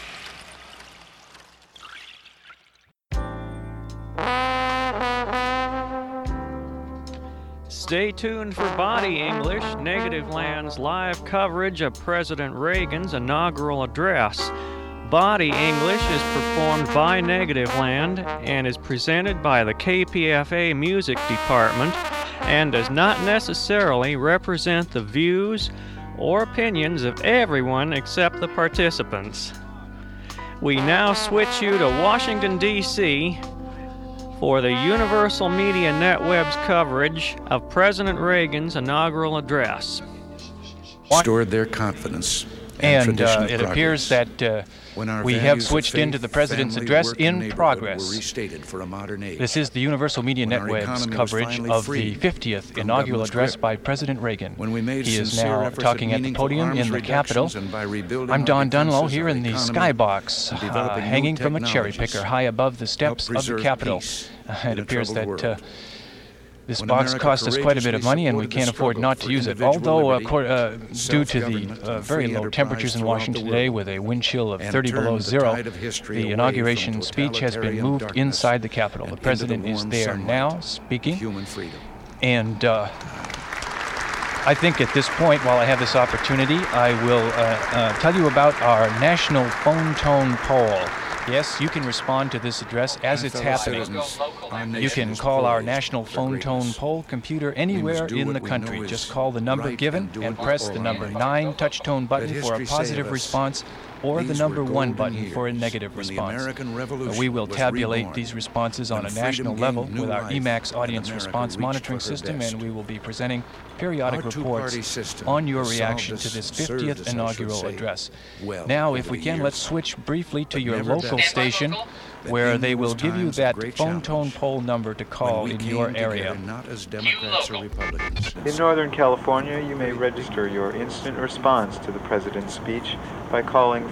Stay tuned for Body English, Negativland's live coverage of President Reagan's inaugural address. Body English is performed by Negativland and is presented by the KPFA Music Department and does not necessarily represent the views or opinions of everyone except the participants. We now switch you to Washington, D.C., for the Universal Media Network's coverage of President Reagan's inaugural address. Restored their confidence and it appears that we have switched into the President's address in progress. This is the Universal Media Network's coverage of the 50th inaugural address by President Reagan. He is now talking at the podium in the Capitol. I'm Don Dunlow here in the skybox, hanging from a cherry picker high above the steps of the Capitol. It appears that this box cost us quite a bit of money, and we can't afford not to use it. Although, due to the very low temperatures in Washington today, with a wind chill of 30 below zero, the inauguration speech has been moved inside the Capitol. The President is there now, speaking. And I think at this point, while I have this opportunity, I will tell you about our national phone tone poll. Yes, you can respond to this address as it's happening. You can call our national phone tone poll computer anywhere in the country. Just call the number given and press the number 9 touch tone button for a positive response, or the number 1 button for a negative response. We will tabulate these responses on a national level with our Emacs audience response monitoring system, and we will be presenting periodic reports on your reaction to this 50th inaugural address. Now, if we can, let's switch briefly to your local station, where they will give you that phone tone poll number to call in your area. In Northern California, you may register your instant response to the President's speech by calling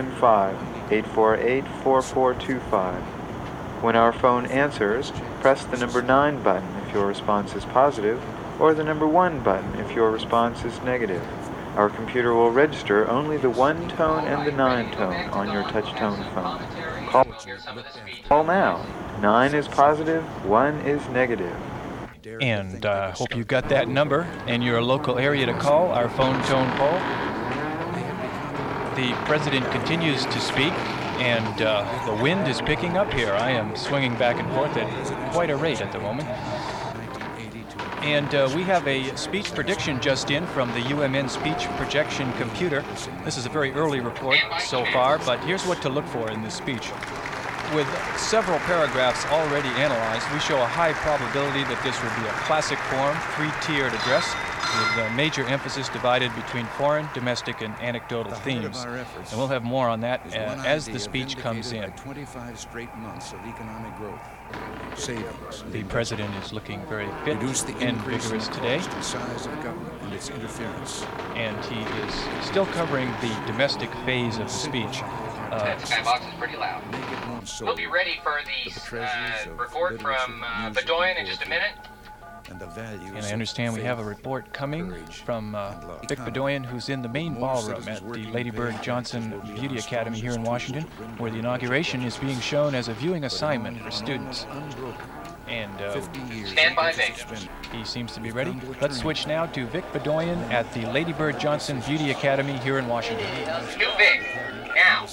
415-848-4425. When our phone answers, press the number 9 button if your response is positive, or the number 1 button if your response is negative. Our computer will register only the 1 tone and the 9 tone on your touch-tone phone. Call now. 9 is positive, 1 is negative. And hope you got that number and your local area to call our phone tone poll. The President continues to speak, and the wind is picking up here. I am swinging back and forth at quite a rate at the moment. And we have a speech prediction just in from the UMN speech projection computer. This is a very early report so far, but here's what to look for in this speech. With several paragraphs already analyzed, we show a high probability that this will be a classic form, 3-tiered address, with a major emphasis divided between foreign, domestic, and anecdotal themes. And we'll have more on that as the speech comes in. 25 straight months of economic growth. Savings. The President is looking very fit and vigorous today. Size of government and its interference. And he is still covering the domestic phase of the speech. That skybox is pretty loud. We'll be ready for the report from Bedoyan in just a minute. And I understand we have a report coming from Vic Bedoyan, who's in the main ballroom at the Lady Bird Johnson Beauty Academy here in Washington, where the inauguration is being shown as a viewing assignment for students. And stand by, Vic. He seems to be ready. Let's switch now to Vic Bedoyan at the Lady Bird Johnson Beauty Academy here in Washington. To Vic, now.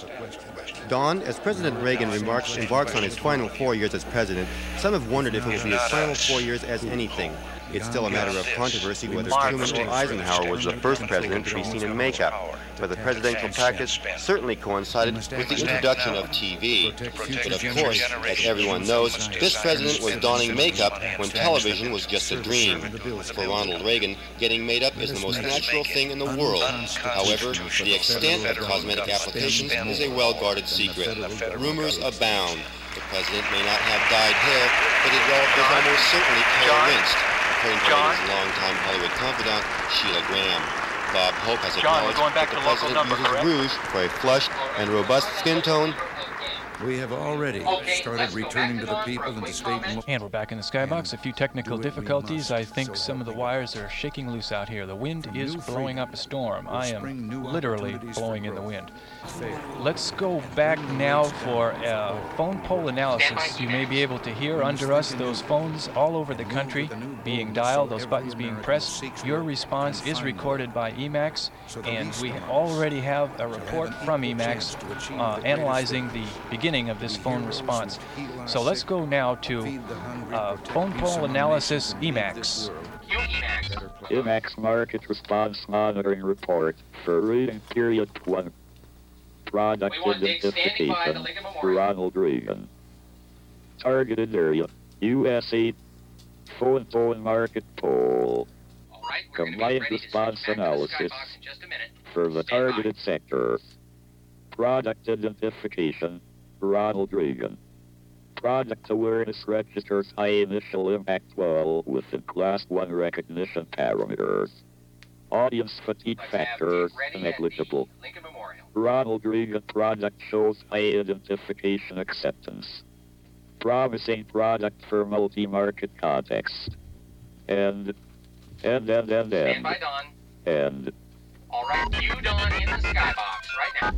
Don, as President Reagan embarks on his final 4 years as president, some have wondered if it will be his final 4 years as anything. It's still a matter of controversy whether Truman or Eisenhower was the first president to be seen in makeup, but the presidential practice certainly coincided with the introduction of TV. But of course, as everyone knows, this president was donning makeup when television was just a dream. For Ronald Reagan, getting made up is the most natural thing in the world. However, the extent of cosmetic applications is a well-guarded secret. Rumors abound. The president may not have dyed hair, but it is almost certainly color-rinsed, according to his longtime Hollywood confidant, Sheila Graham. Bob Hope has acknowledged that the president uses rouge for a flushed and robust skin tone. We have already started returning to the people and to state and we're back in the skybox. A few technical difficulties. I think some of the wires are shaking loose out here. The wind is blowing up a storm. I am literally blowing in the wind. Let's go back now for phone poll analysis. You may be able to hear under us those phones all over the country being dialed, those buttons being pressed. Your response is recorded by Emacs, and we already have a report from Emacs analyzing the beginning of this phone response. So let's go now to phone poll analysis Emacs. Emacs Market Response Monitoring Report for reading period 1. Product identification, Ronald Reagan. Targeted area, US 8. Phone market poll. Combined response analysis for the targeted sector. Product identification, Ronald Reagan. Product awareness registers high initial impact well within Class 1 recognition parameters. Audience fatigue factor negligible. Ronald Reagan product shows high identification acceptance. Promising product for multi-market context. And. Stand by, Don. And. All right, you, Don, in the skybox right now.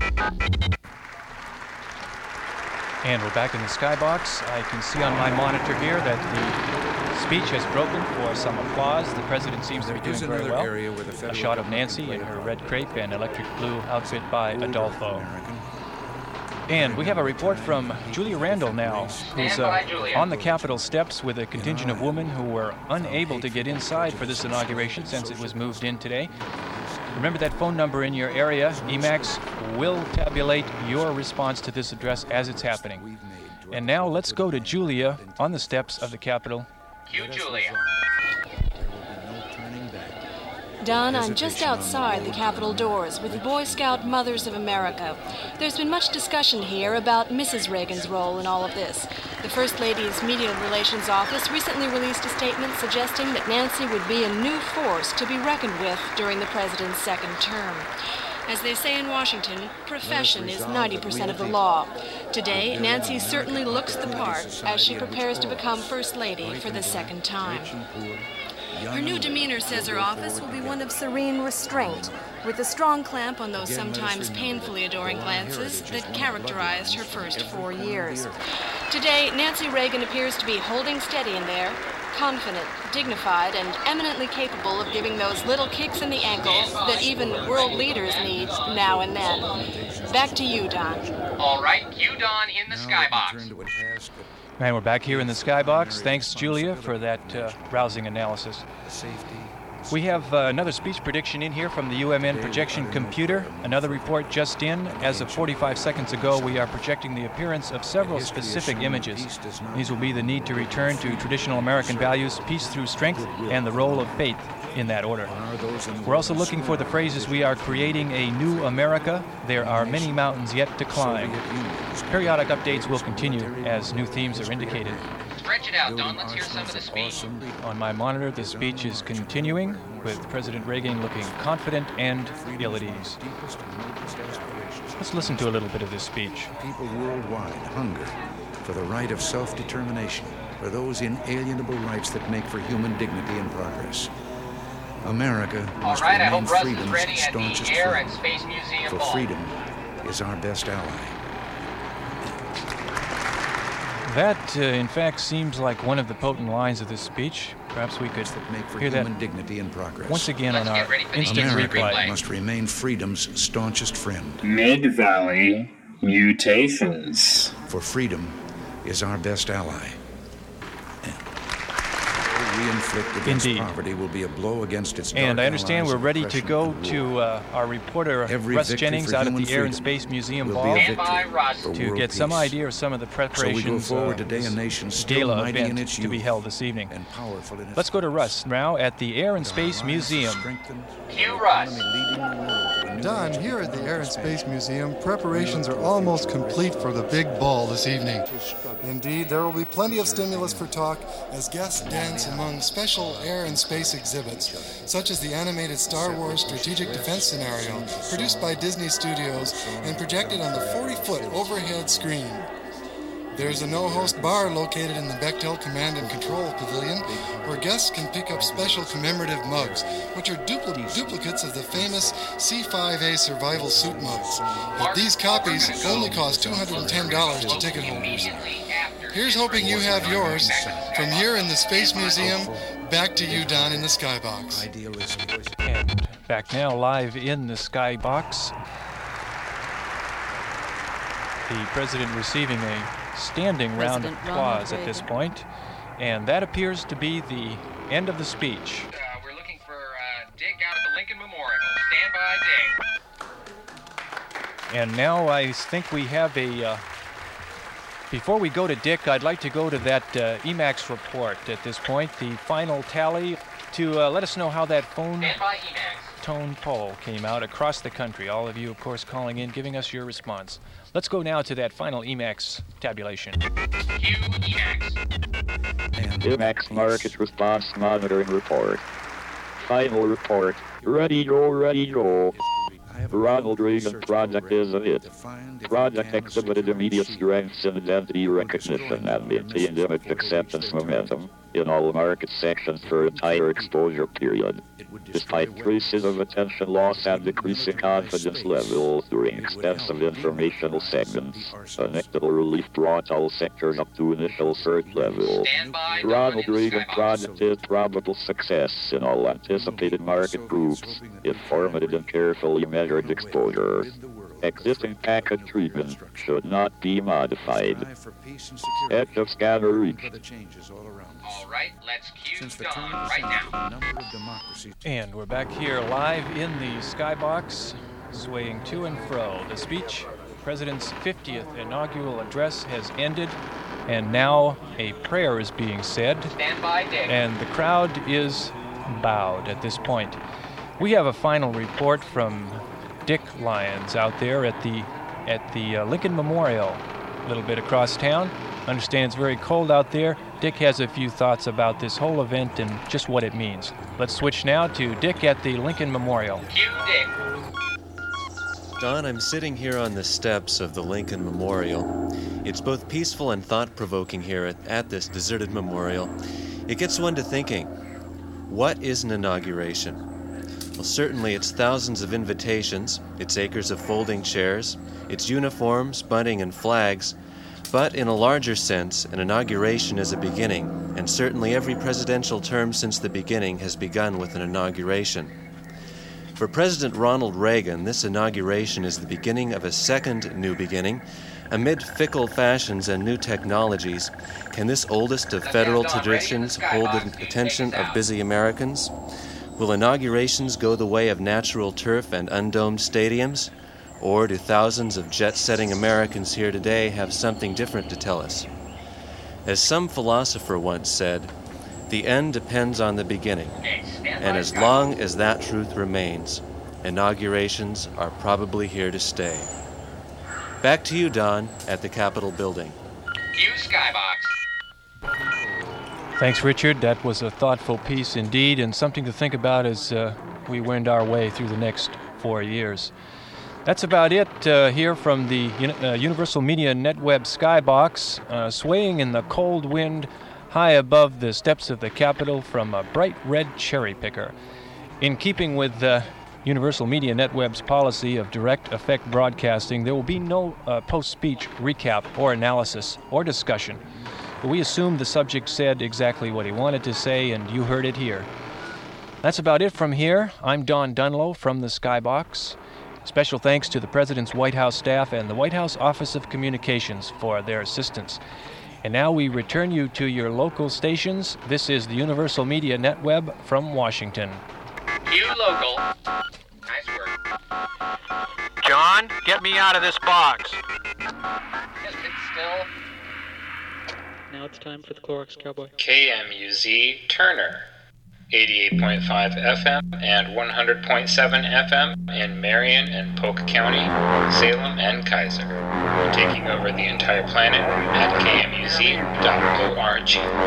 And we're back in the skybox. I can see on my monitor here that the speech has broken for some applause. The president seems to be doing very another well. area where the A federal shot of government Nancy will in lay her hard red crepe and electric blue outfit by older Adolfo. American. And we have a report from Julia Randall now, who's Stand by, Julia. on the Capitol steps with a contingent of women who were unable to get inside for this inauguration since it was moved in today. Remember that phone number in your area. Emacs will tabulate your response to this address as it's happening. And now let's go to Julia on the steps of the Capitol. Cue Julia. Don, I'm just outside the Capitol doors with the Boy Scout Mothers of America. There's been much discussion here about Mrs. Reagan's role in all of this. The First Lady's Media Relations Office recently released a statement suggesting that Nancy would be a new force to be reckoned with during the president's second term. As they say in Washington, profession is 90% of the law. Today, Nancy certainly looks the part as she prepares to become First Lady for the second time. Her new demeanor, says her office, will be one of serene restraint, with a strong clamp on those sometimes painfully adoring glances that characterized her first 4 years. Today, Nancy Reagan appears to be holding steady in there, confident, dignified, and eminently capable of giving those little kicks in the ankles that even world leaders need now and then. Back to you, Don. All right, cue Don in the skybox. And we're back here in the skybox. Thanks, Julia, for that rousing analysis. We have another speech prediction in here from the UMN projection computer. Another report just in. As of 45 seconds ago, we are projecting the appearance of several specific images. These will be the need to return to traditional American values, peace through strength, and the role of faith, in that order. We're also looking for the phrases, we are creating a new America, there are many mountains yet to climb. Periodic updates will continue as new themes are indicated. Stretch it out, Don. Let's hear some of the speech. On my monitor, the speech is continuing, with President Reagan looking confident and ill at ease. Let's listen to a little bit of this speech. People worldwide hunger for the right of self-determination, for those inalienable rights that make for human dignity and progress. America must All right, I remain hope Russ is freedom's ready at staunchest the Air friend, and Space Museum for Ball. freedom is our best ally. That, in fact, seems like one of the potent lines of this speech. Perhaps we could hear that dignity and progress. once again on our instant America replay. must remain freedom's staunchest friend. Mid-Valley Mutations. For freedom is our best ally. We inflict against Indeed. poverty will be a blow against its And dark I understand allies we're of ready to oppression go and to war. our reporter, Every Russ victory Jennings, for out at the human Air and freedom Space Museum will Ball be a victory for to world get some peace. idea of some of the preparations So we go forward today, a nation still gala mighty in event its to youth be held this evening. and powerful in its Let's go to Russ now at the Air and Space Museum. Cue Russ. Don, here at the Air and Space Museum, preparations are almost complete for the big ball this evening. Indeed, there will be plenty of stimulus for talk as guests dance among special air and space exhibits, such as the animated Star Wars Strategic Defense Scenario, produced by Disney Studios and projected on the 40-foot overhead screen. There's a no-host bar located in the Bechtel Command and Control Pavilion, where guests can pick up special commemorative mugs, which are duplicates of the famous C-5A survival suit mugs. But these copies only cost $210 to ticket holders. Here's hoping you have yours. From here in the Space Museum, back to you, Don, in the skybox. And back now, live in the skybox. The president receiving a standing round of applause at this point, and that appears to be the end of the speech. We're looking for Dick out at the Lincoln Memorial. Stand by, Dick. And now I think we have a... before we go to Dick, I'd like to go to that Emacs report at this point, the final tally, to let us know how that phone tone poll came out across the country. All of you, of course, calling in, giving us your response. Let's go now to that final Emacs tabulation. Emacs Market Response Monitoring Report. Final report. Ready, go. Ronald Reagan project is a hit. Project exhibited immediate strengths in identity recognition and maintained image acceptance momentum. in all market sections for entire exposure period. Despite traces of attention loss and decreasing confidence levels during extensive informational segments, predictable relief brought all sectors up to initial surge levels. Ronald Reagan project is probable success in all anticipated market groups, informative and carefully measured exposures. Existing packet treatment should not be modified. Edge of scanner reached. All right, let's cue Don right now. And we're back here live in the skybox, swaying to and fro. The speech, President's 50th inaugural address, has ended, and now a prayer is being said. Stand by, Dick. And the crowd is bowed at this point. We have a final report from Dick Lyons out there at the Lincoln Memorial, a little bit across town. Understand it's very cold out there. Dick has a few thoughts about this whole event and just what it means. Let's switch now to Dick at the Lincoln Memorial. Cue Dick. Don, I'm sitting here on the steps of the Lincoln Memorial. It's both peaceful and thought-provoking here at this deserted memorial. It gets one to thinking, what is an inauguration? Well, certainly it's thousands of invitations, it's acres of folding chairs, it's uniforms, bunting, and flags. But in a larger sense, an inauguration is a beginning, and certainly every presidential term since the beginning has begun with an inauguration. For President Ronald Reagan, this inauguration is the beginning of a second new beginning. Amid fickle fashions and new technologies, can this oldest of federal traditions hold the attention of busy Americans? Will inaugurations go the way of natural turf and undomed stadiums? Or do thousands of jet-setting Americans here today have something different to tell us? As some philosopher once said, the end depends on the beginning, and as long as that truth remains, inaugurations are probably here to stay. Back to you, Don, at the Capitol building. Cue Skybox. Thanks, Richard. That was a thoughtful piece indeed, and something to think about as we wend our way through the next 4 years. That's about it here from the Universal Media NetWeb skybox, swaying in the cold wind high above the steps of the Capitol from a bright red cherry picker. In keeping with Universal Media NetWeb's policy of direct effect broadcasting, there will be no post-speech recap or analysis or discussion. But we assume the subject said exactly what he wanted to say, and you heard it here. That's about it from here. I'm Don Dunlow from the Skybox. Special thanks to the President's White House staff and the White House Office of Communications for their assistance. And now we return you to your local stations. This is the Universal Media NetWeb from Washington. Cue local. Nice work. John, get me out of this box. Just sit still. Now it's time for the Clorox Cowboy. KMUZ Turner, 88.5 FM and 100.7 FM in Marion and Polk County, Salem and Kaiser. Taking over the entire planet at kmuz.org.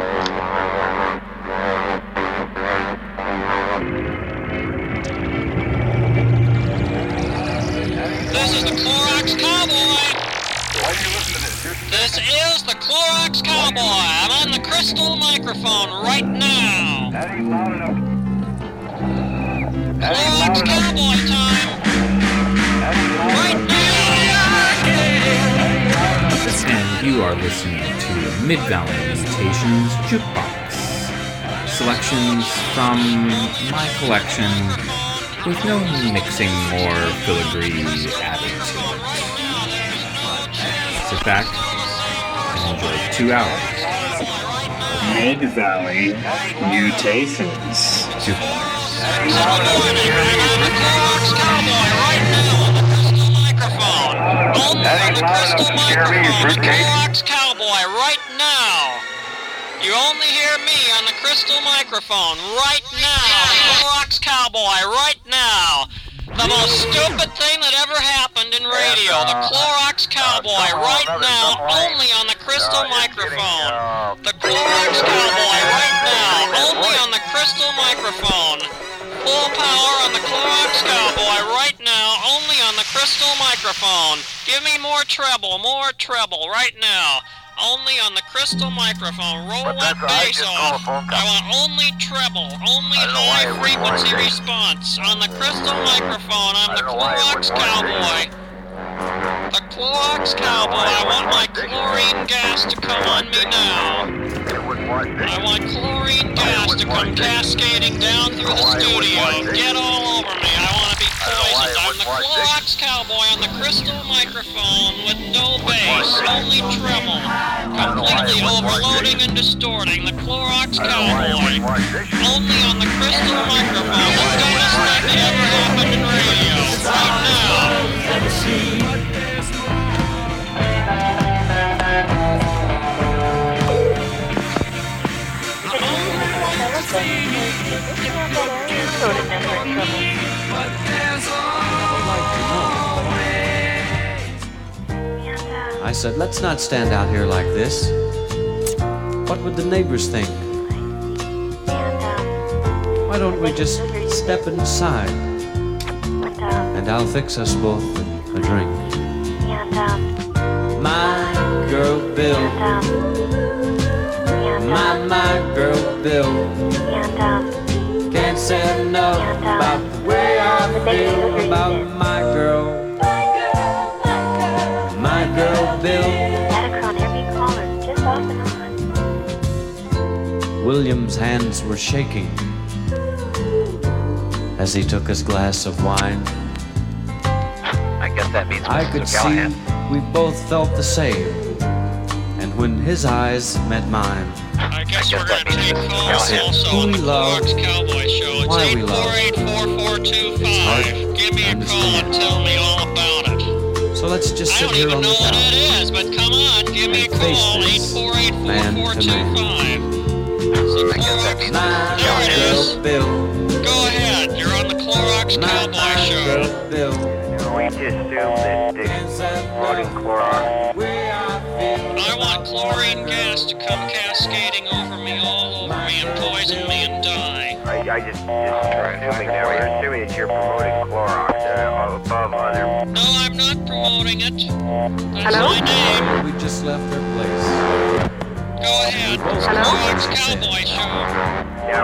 This is the Clorox Cowboy. Why do you listen to this? This is the Clorox Cowboy. I'm on the crystal microphone right now. That ain't loud enough. Clorox Cowboy time. Right now. And you are listening to Mid-Valley Imitations Jukebox. Selections from my collection with no mixing or filigree added to it. Sit back and enjoy 2 hours. Mid-Valley Mutations. Clorox Cowboy right now. You only hear me on the crystal microphone right now. Clorox Cowboy right now. The most stupid thing that ever happened in radio. The Clorox Cowboy right now, only on the crystal microphone. The Clorox Cowboy right now, only on the crystal microphone. Full power on the Clorox Cowboy right now, only on the crystal microphone. Give me more treble right now. only on the crystal microphone. Roll that bass off. I want only treble, only high frequency response on the crystal microphone. I'm the Clorox Cowboy. The Clorox Cowboy. I want my chlorine gas to come on me now. I want chlorine gas to come cascading down through the studio. Get all over me. I want to be poisoned. I'm the Clorox Cowboy on the crystal microphone with no bass, only treble. Completely overloading and distorting. The Clorox Cowboy. Only on the crystal microphone. The dumbest thing that ever happened in radio. Right now. I said, let's not stand out here like this. What would the neighbors think? Why don't we just step inside? And I'll fix us both a drink. My girl Bill. My girl Bill. Can't say enough about the way I feel about my girl. My girl Bill. William's hands were shaking as he took his glass of wine. I guess that means I could see we both felt the same. And when his eyes met mine, I guess we're going to take calls also on the Clorox Cowboy Show. It's 848-4425. Give me a call and tell me all about it. So let's just sit here on the couch. I don't even know what it is, but come on, give me a call. 848-4425. So Clorox, there it is. Go ahead, you're on the Clorox Cowboy Show. We just assume that Dick's loading Clorox. I want chlorine gas to come cascading over me, all over me, and poison me and die. I just assuming that we're assuming that you're promoting Clorox above other. No, I'm not promoting it. That's my name. We just left our place. Go ahead. It's the Clorox Cowboy Show. Yeah,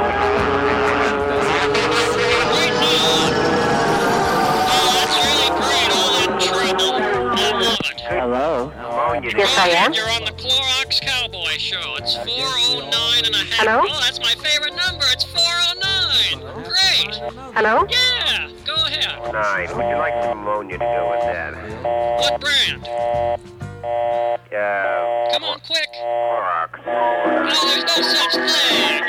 right now. Oh, that's really great. All that trouble. I love it. Hello. Yes, I am. You're on the Clorox Cowboy Show. It's 409 and a half. Hello? Oh, that's my favorite number. It's 409. Great. Hello? Yeah, go ahead. 9. Would you like some ammonia to go with that? What brand? Come on, quick. Clorox. No, there's no such thing.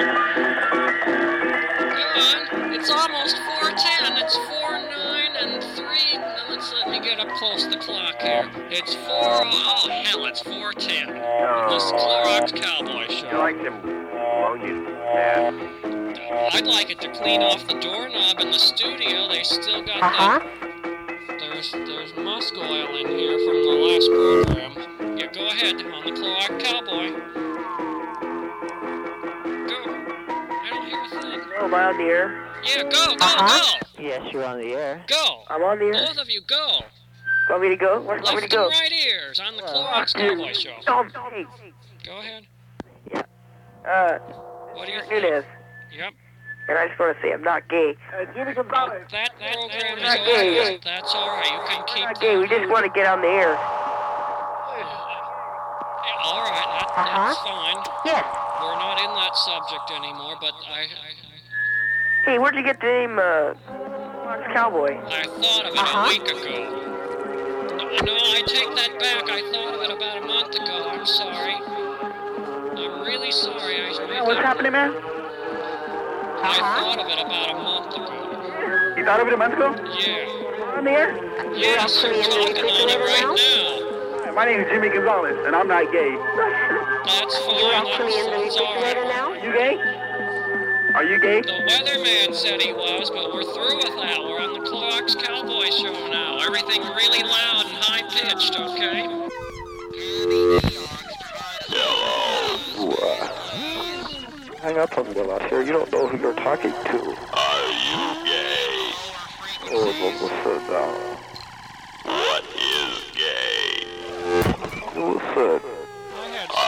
Come on. It's almost 4:10. It's 4:09 and 3. Now let me get up close to the clock here. It's 4. Oh, hell, it's 4:10. This is Clorox Cowboy Show. Would you like some ammonia to that? I'd like it to clean off the doorknob in the studio. They still got that. There's musk oil in here from the last program. Yeah, go ahead on the Clorox Cowboy. Go. I don't hear a thing. No, am I on the air? Yeah, go. Yes, you're on the air. Go. I'm on the air. Both of you, go. Want me to go? Where want me to Left go? and right ears on the Clorox Cowboy Show. Hey. Go ahead. Yeah. What do you think? Nunez. Yep. And I just want to say I'm not gay. That program is not gay. over. That's all right. You can keep. I'm not gay. We just want to get on the air. All right, that's fine. Yes. We're not in that subject anymore, but Hey, where'd you get the name, Fox Cowboy? I thought of it a week ago. No, I take that back. I thought of it about a month ago. I'm sorry. I'm really sorry. What's happening, man? I thought of it about a month ago. You thought of it a month ago? Yeah. On the air? Yes, I'm talking on it right now. Hi, my name is Jimmy Gonzalez, and I'm not gay. That's fine. That's all right. You gay? Are you gay? The weatherman said he was, but we're through with that. We're on the Clorox Cowboy Show now. Everything really loud and high-pitched, okay? Hang up on me, sir. You don't know who you're talking to. Are you gay? Oh, well, sit down. What is gay? Listen.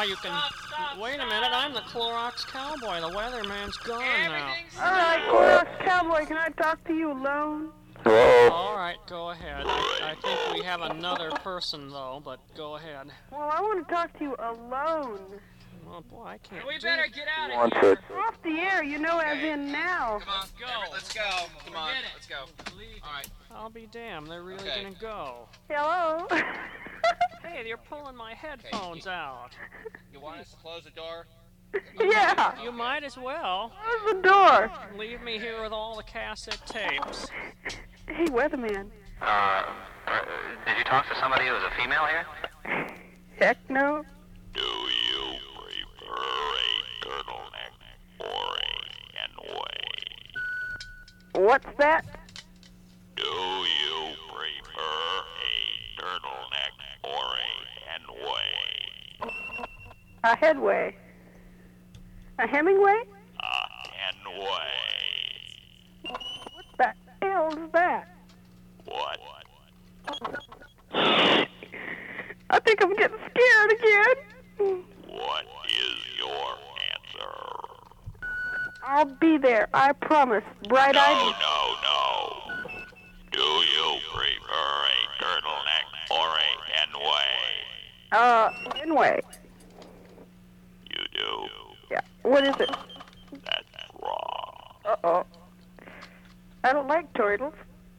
you can... Wait a minute, I'm the Clorox Cowboy. The weatherman's gone now. All right, Clorox Cowboy, can I talk to you alone? All right, go ahead. I think we have another person, though, but go ahead. Well, I want to talk to you alone. Oh, boy, I can't We better get out of here. Off the air, you know, as in now. Come on, go. Let's go. Come on, let's go. All right. I'll be damned. They're really gonna go. Hello? Hey, you're pulling my headphones out. You want us to close the door? Yeah. You might as well. Close the door. Leave me here with all the cassette tapes. Hey, weatherman. Did you talk to somebody who was a female here? Heck no. Do you prefer a turtleneck or a Henway? What's that? Do you prefer a turtleneck or a Henway? A headway. A Hemingway? A Henway. What the hell is that? What? I think I'm getting scared again. What is your answer? I'll be there, I promise. Bright-eyed. No. Do you prefer a turtleneck or a Henway? Henway. You do. Yeah. What is it? That's wrong. Uh-oh. I don't like turtles.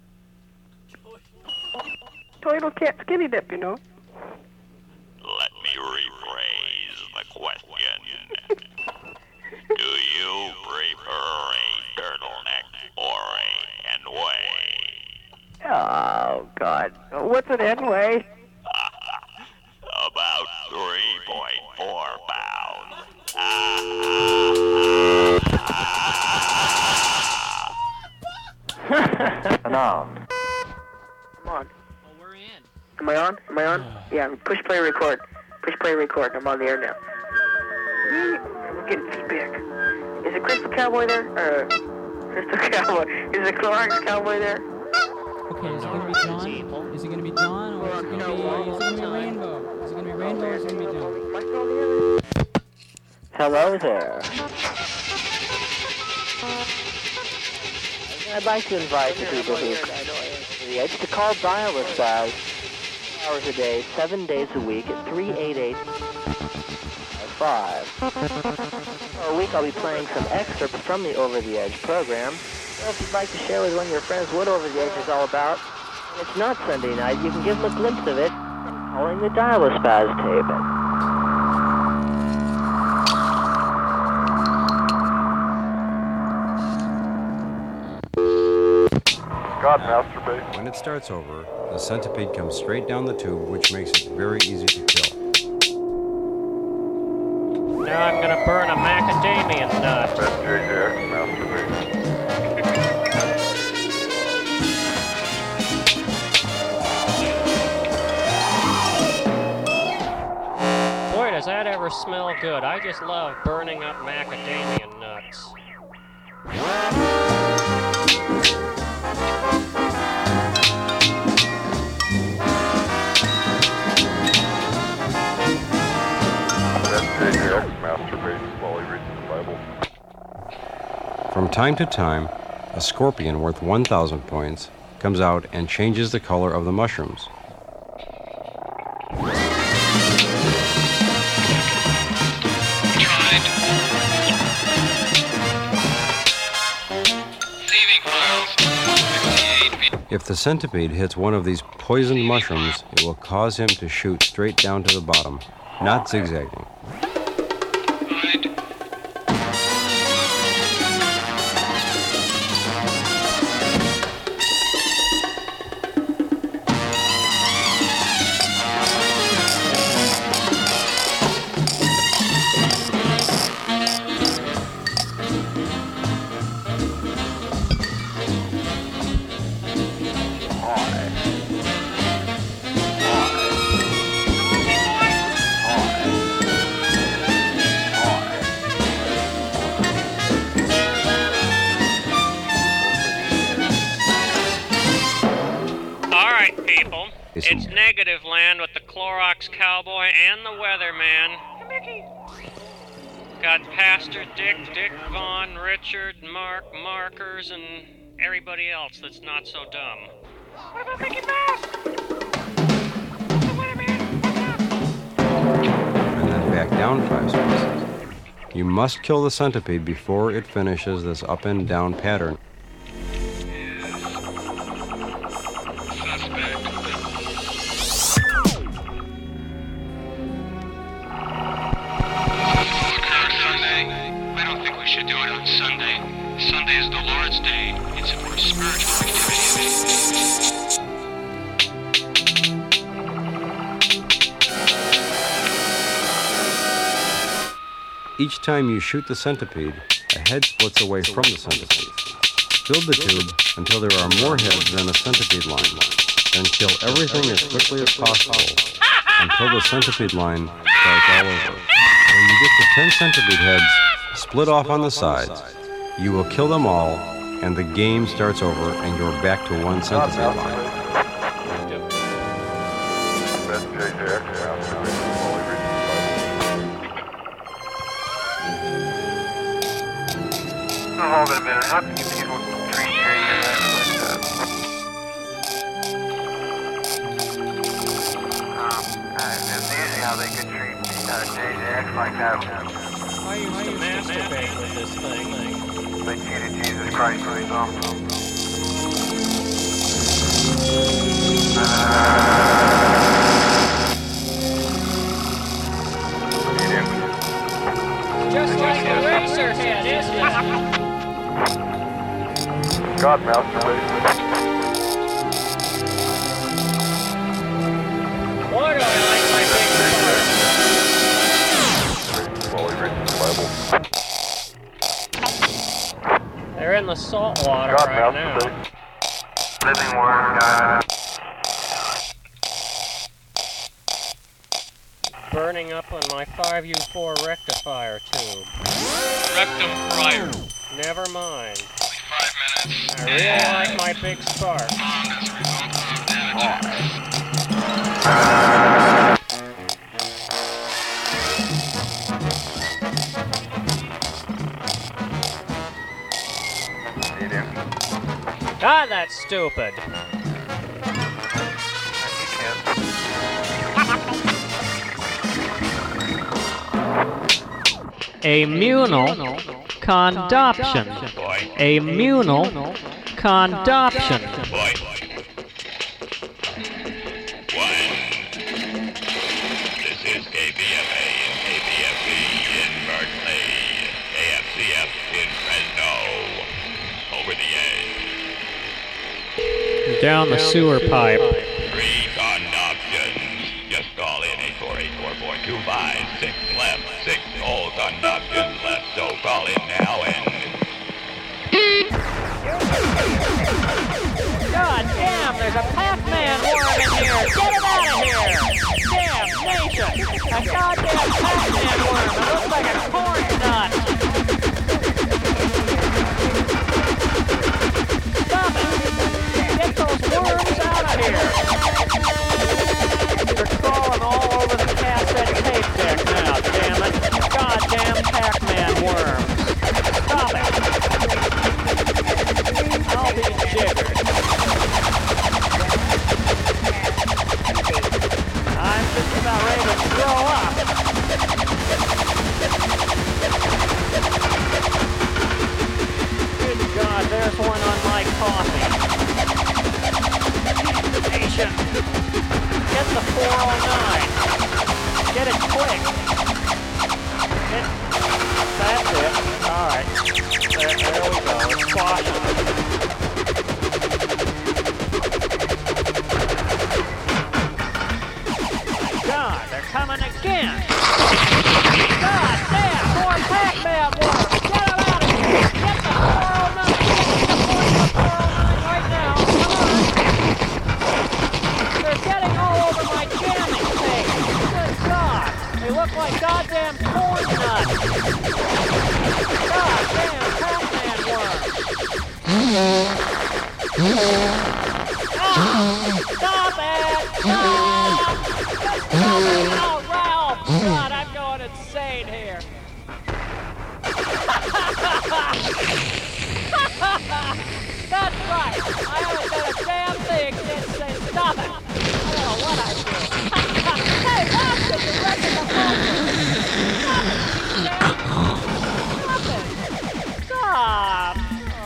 Turtle can't skinny dip, you know. Let me rephrase the question. Do you prefer a turtleneck or a Henway? Oh, God. What's an Henway? About 3.4 pounds. Come on. Well, we're in. Am I on? Am I on? Yeah, push play record. Push play record. I'm on the air now. We're getting feedback. Is the Crystal Cowboy there? Crystal Cowboy. Is the Clorox Cowboy there? Okay, is it going to be John? Is it going to be John, or is it going to be Rainbow? Is it going to be Rainbow, or is it going to be John? Hello there. I'd like to invite the people who come the edge to call Dial-A-Spaz 2 hours a day, 7 days a week at 388-5. For a week I'll be playing some excerpts from the Over the Edge program. So if you'd like to share with one of your friends what Over the Edge is all about, and it's not Sunday night, you can give them a glimpse of it calling the Dial-A-Spaz tape. God masturbate. When it starts over, the centipede comes straight down the tube, which makes it very easy to kill. Now I'm gonna burn a macadamia nut. That's JJ masturbate. Boy, does that ever smell good. I just love burning up macadamia nuts. Masturbates while he reads the Bible. From time to time, a scorpion worth 1,000 points comes out and changes the color of the mushrooms. If the centipede hits one of these poisoned mushrooms, it will cause him to shoot straight down to the bottom, not zigzagging. It's Negative Land with the Clorox Cowboy and the Weatherman. Got Pastor Dick, Dick Vaughn, Richard, Mark, Markers, and everybody else that's not so dumb. What about Mickey Mouse? And then back down 5 spaces. You must kill the centipede before it finishes this up and down pattern. Sunday. Sunday is the Lord's Day. It's for spiritual activity. Each time you shoot the centipede, a head splits away from the centipede. Fill the tube until there are more heads than a centipede line. Then kill everything as quickly as possible until the centipede line starts all over. When you get to 10 centipede heads split off on the sides, you will kill them all, and the game starts over, and you're back to 1 centipede line. Hold it a minute, not to get people tree shaking and it's easy how they could treat JJX like that. I used to masturbate with this thing. They cheated Jesus Christ for his own. Just like a razor head, isn't it? God, masturbate. Boy, do I like my big part. They're in the salt water right now. Living worm, Burning up on my 5U4 rectifier tube. Rectum fryer. Never mind. 5 minutes. I really like my big spark. God, that's stupid. A munal condoption. A munal condoption. This is KBFA and KBFB in Berkeley, AFCF in Fresno. Over the edge. Down the sewer pipe. 3 condoptions. Just call in 848-4425. 6 left, 6 all condoptions left. So call in now and... God damn, there's a Pac-Man worm in here! Get it out of here! Damn nation! A goddamn Pac-Man worm! It looks like a corn nut! Stop it! Get those worms out of here! They're crawling all over the cassette tape deck now, damn it! Goddamn Pac-Man worms! Stop it! I'll be jiggered. I'm just about ready to throw up. Good God, there's one on my coffee. Nation. Get the 409. Get it quick. That's it. All right. There we go. It's squashing. God, they're coming again. God damn, more Pac-Man worms. Get them out of here. Get the 409. Get the 409 right now. Come on. They're getting all over my jamming thing. Good God. They look like goddamn corn nuts. God damn Pac-Man worms. Stop it! Stop! That's right. I haven't done a damn thing since they stop it. I don't know what I do. Hey, watch it! You're wrecking the phone. Stop it! Stop!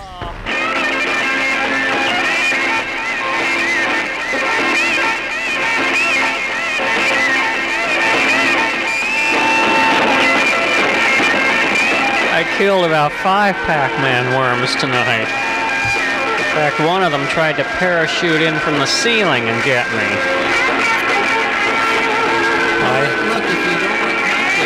I killed about 5 Pac-Man worms tonight. In fact, one of them tried to parachute in from the ceiling and get me. Look, if you don't like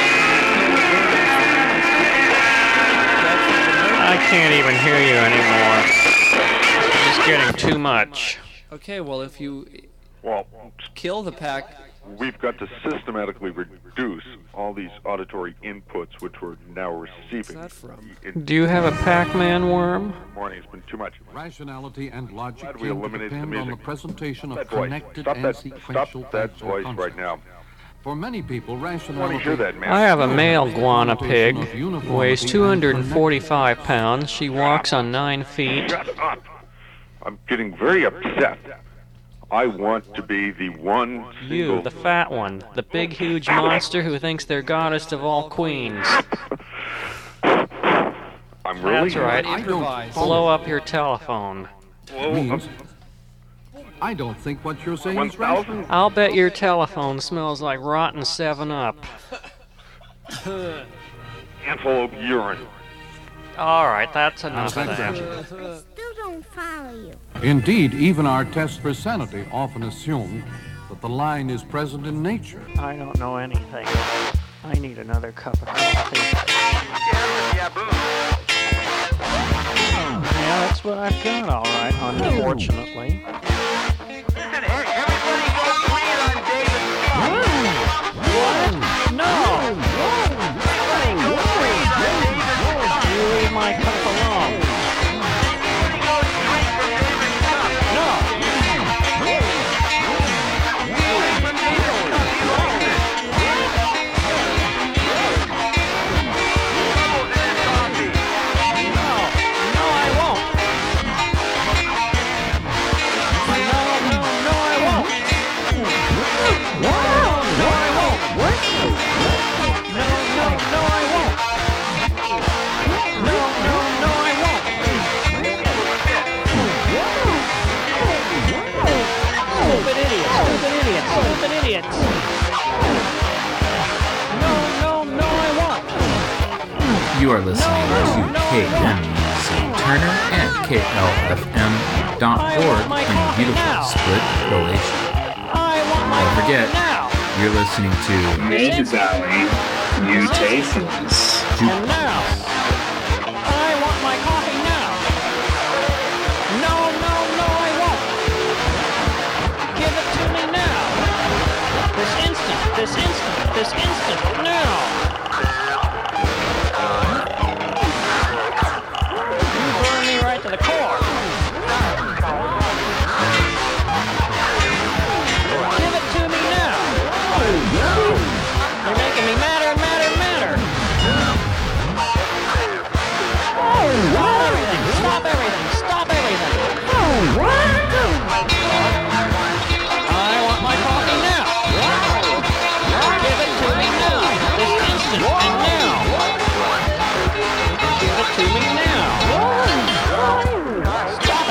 I can't even hear you anymore. It's just getting too much. Okay, well, if you kill the pack... We've got to systematically reduce all these auditory inputs which we're now receiving. What's that from? Do you have a Pac-Man worm? Morning, it's been too much. Rationality and logic we eliminated the depend music. on the presentation of That voice. connected Stop and that sequential facts or voice concepts. right now. For many people, I want rationality... to hear that, man. I have a male guana pig, weighs 245 pounds. She walks on 9 feet. Shut up! I'm getting very upset. I want to be the one single... You, the fat one, the big, huge monster who thinks they're goddess of all queens. I'm really... That's right. Blow up your telephone. means, I don't think what you're saying is rational. I'll bet your telephone smells like rotten 7-Up. Antelope urine. All right, that's enough of that. I still don't follow you. Indeed, even our tests for sanity often assume that the line is present in nature. I don't know anything. I need another cup of coffee. Yeah, that's what I've got, all right, unfortunately. What? No! You leave my cup alone. Stupid idiots. No, I won't. You are listening to KMUZ Turner at KLFM.org in beautiful Split, Croatia. Don't forget, you're listening to Mid-Valley Mutations. And now, I want my coffee now. No, I won't. Give it to me now. This instant, now. You burn me right to the core. Give it to me now. You're making me madder. Stop everything. I want my coffee now. Give it to me now. This instant and now. Give it to me now. Stop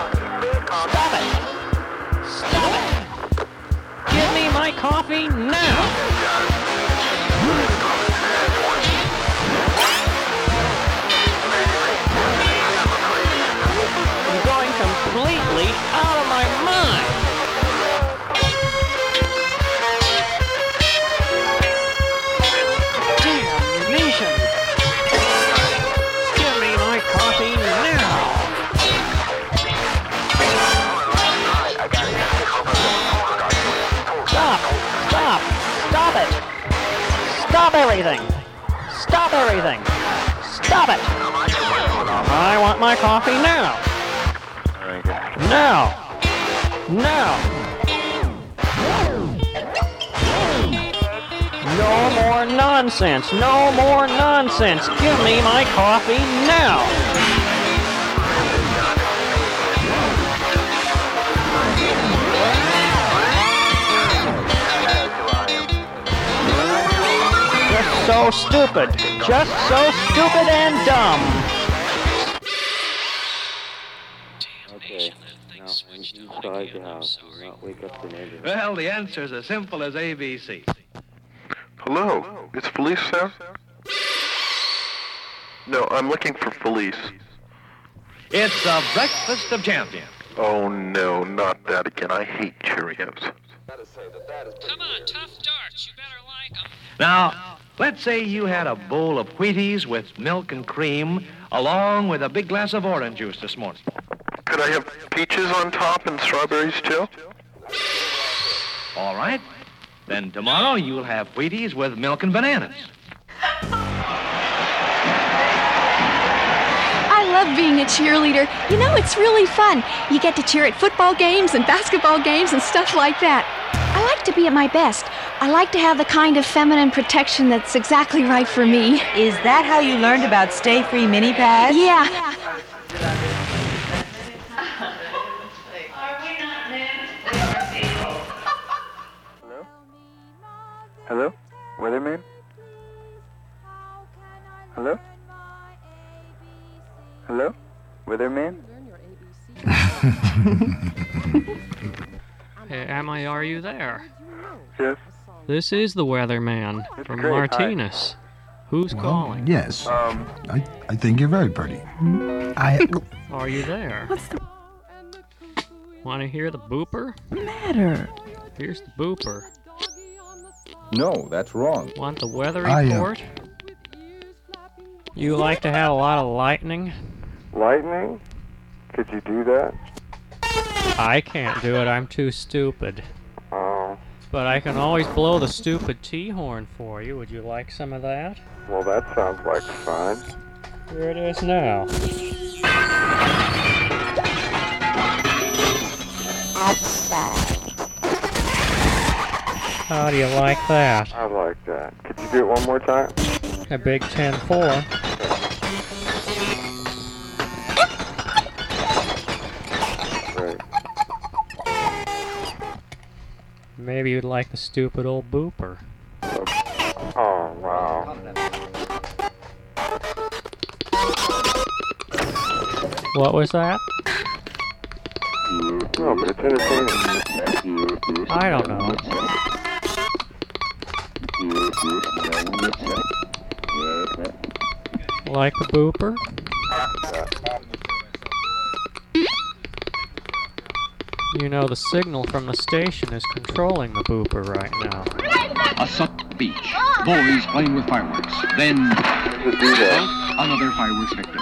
it. Give me my coffee now. I'm going completely out of my mind. Damnation. Give me my coffee now. Stop it. Stop everything. Stop it. I want my coffee now. Now. No more nonsense! No more nonsense! Give me my coffee now! Just so stupid! Just so stupid and dumb! Okay, now inside the house. Do not wake up the neighbors. Well, the answer's as simple as ABC. Hello, is Felice there? No, I'm looking for Felice. It's the Breakfast of Champions. Oh no, not that again. I hate Cheerios. Come on, tough darts. You better like them. Now, let's say you had a bowl of Wheaties with milk and cream, along with a big glass of orange juice this morning. Could I have peaches on top and strawberries too? All right. Then tomorrow you'll have Wheaties with milk and bananas. I love being a cheerleader. You know, it's really fun. You get to cheer at football games and basketball games and stuff like that. I like to be at my best. I like to have the kind of feminine protection that's exactly right for me. Is that how you learned about Stay Free mini pads? Yeah. Hello? Weatherman? Hello? Hello? Weatherman? Hey, are you there? Yes. This is the weatherman from great. Martinez. Who's calling? Yes. I think you're very pretty. Are you there? Want to hear the booper? Matter? Here's the booper. No, that's wrong. Want the weather report? You like to have a lot of lightning? Lightning? Could you do that? I can't do it, I'm too stupid. Oh. But I can always blow the stupid T-horn for you. Would you like some of that? Well, that sounds like fun. Here it is now. Outside. How do you like that? I like that. Could you do it one more time? A big 10-4. Great. Maybe you'd like the stupid old booper. Oh, wow. What was that? No, but it's entertaining. I don't know. Like the booper? You know, the signal from the station is controlling the booper right now. A Suck Beach. Boys playing with fireworks. Then another fireworks victim.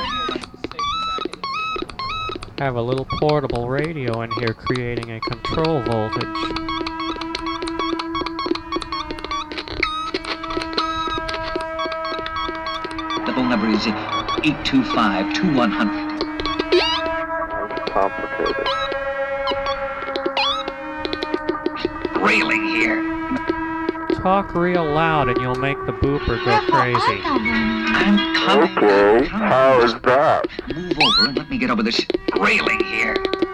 Have a little portable radio in here creating a control voltage. The phone number is 825-2100. It's complicated. Railing here. Talk real loud and you'll make the booper go crazy. I'm coming. Okay, how is that? Move over and let me get over this railing here.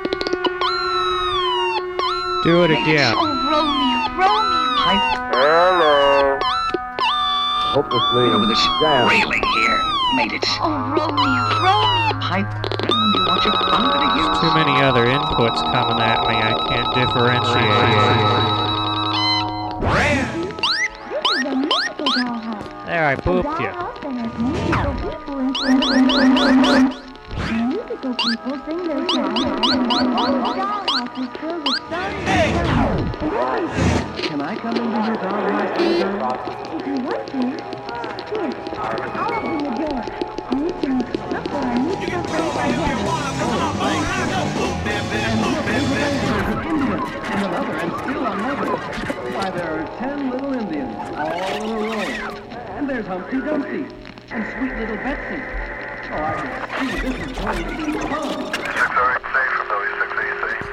Do it again. Romeo. Hello. Get over this railing here. Made it. Romeo. Pipe. You want your father to use? Too many other inputs coming at me. I can't differentiate. There, I booped you. Musical people sing their songs. Can I come into your dollhouse? If you want to, here, I'll open the door. And you can look for a new And another, and still another. Why, there are 10 little Indians, all in a row. And there's Humpty Dumpty, and sweet little Betsy. Oh, I can see this is going to be fun. 608 safe from Billy 680.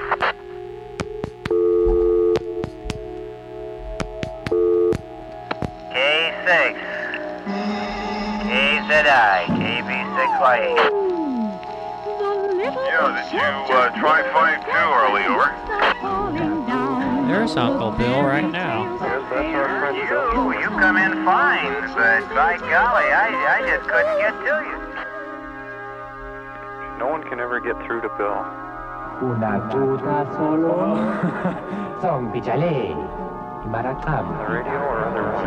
KZI, KB6Y8. Yo, did you try 5-2 early, over? There's Uncle Bill right now. Yes, that's our friend Bill. You come in fine, but by golly, I just couldn't get to you. No one can ever get through to Bill. Una gota solo son pichalé. Maracam. On the radio or otherwise?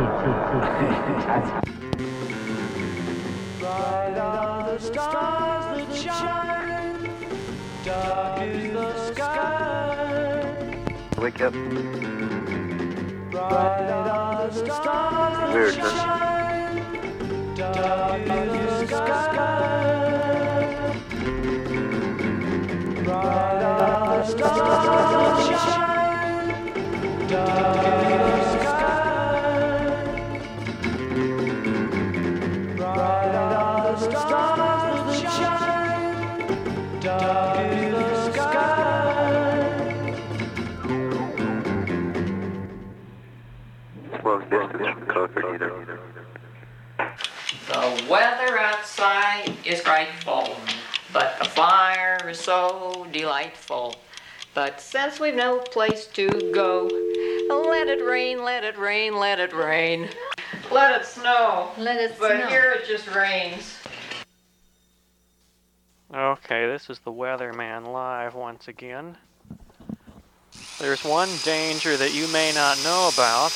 Bright are the stars that shine, dark is the sky. Wake up. Bright are the stars Weird, that huh? shine, dark is the sky. Bright are the stars that shine, dark is the sky. Bright are the stars that shine, dark is the sky. Well, distance from Concord either. The weather outside is frightful, but the fire is so delightful. But since we've no place to go, let it rain, let it rain, let it rain. Let it snow. Let it But snow. here it just rains. Okay, this is the Weatherman live once again. There's one danger that you may not know about.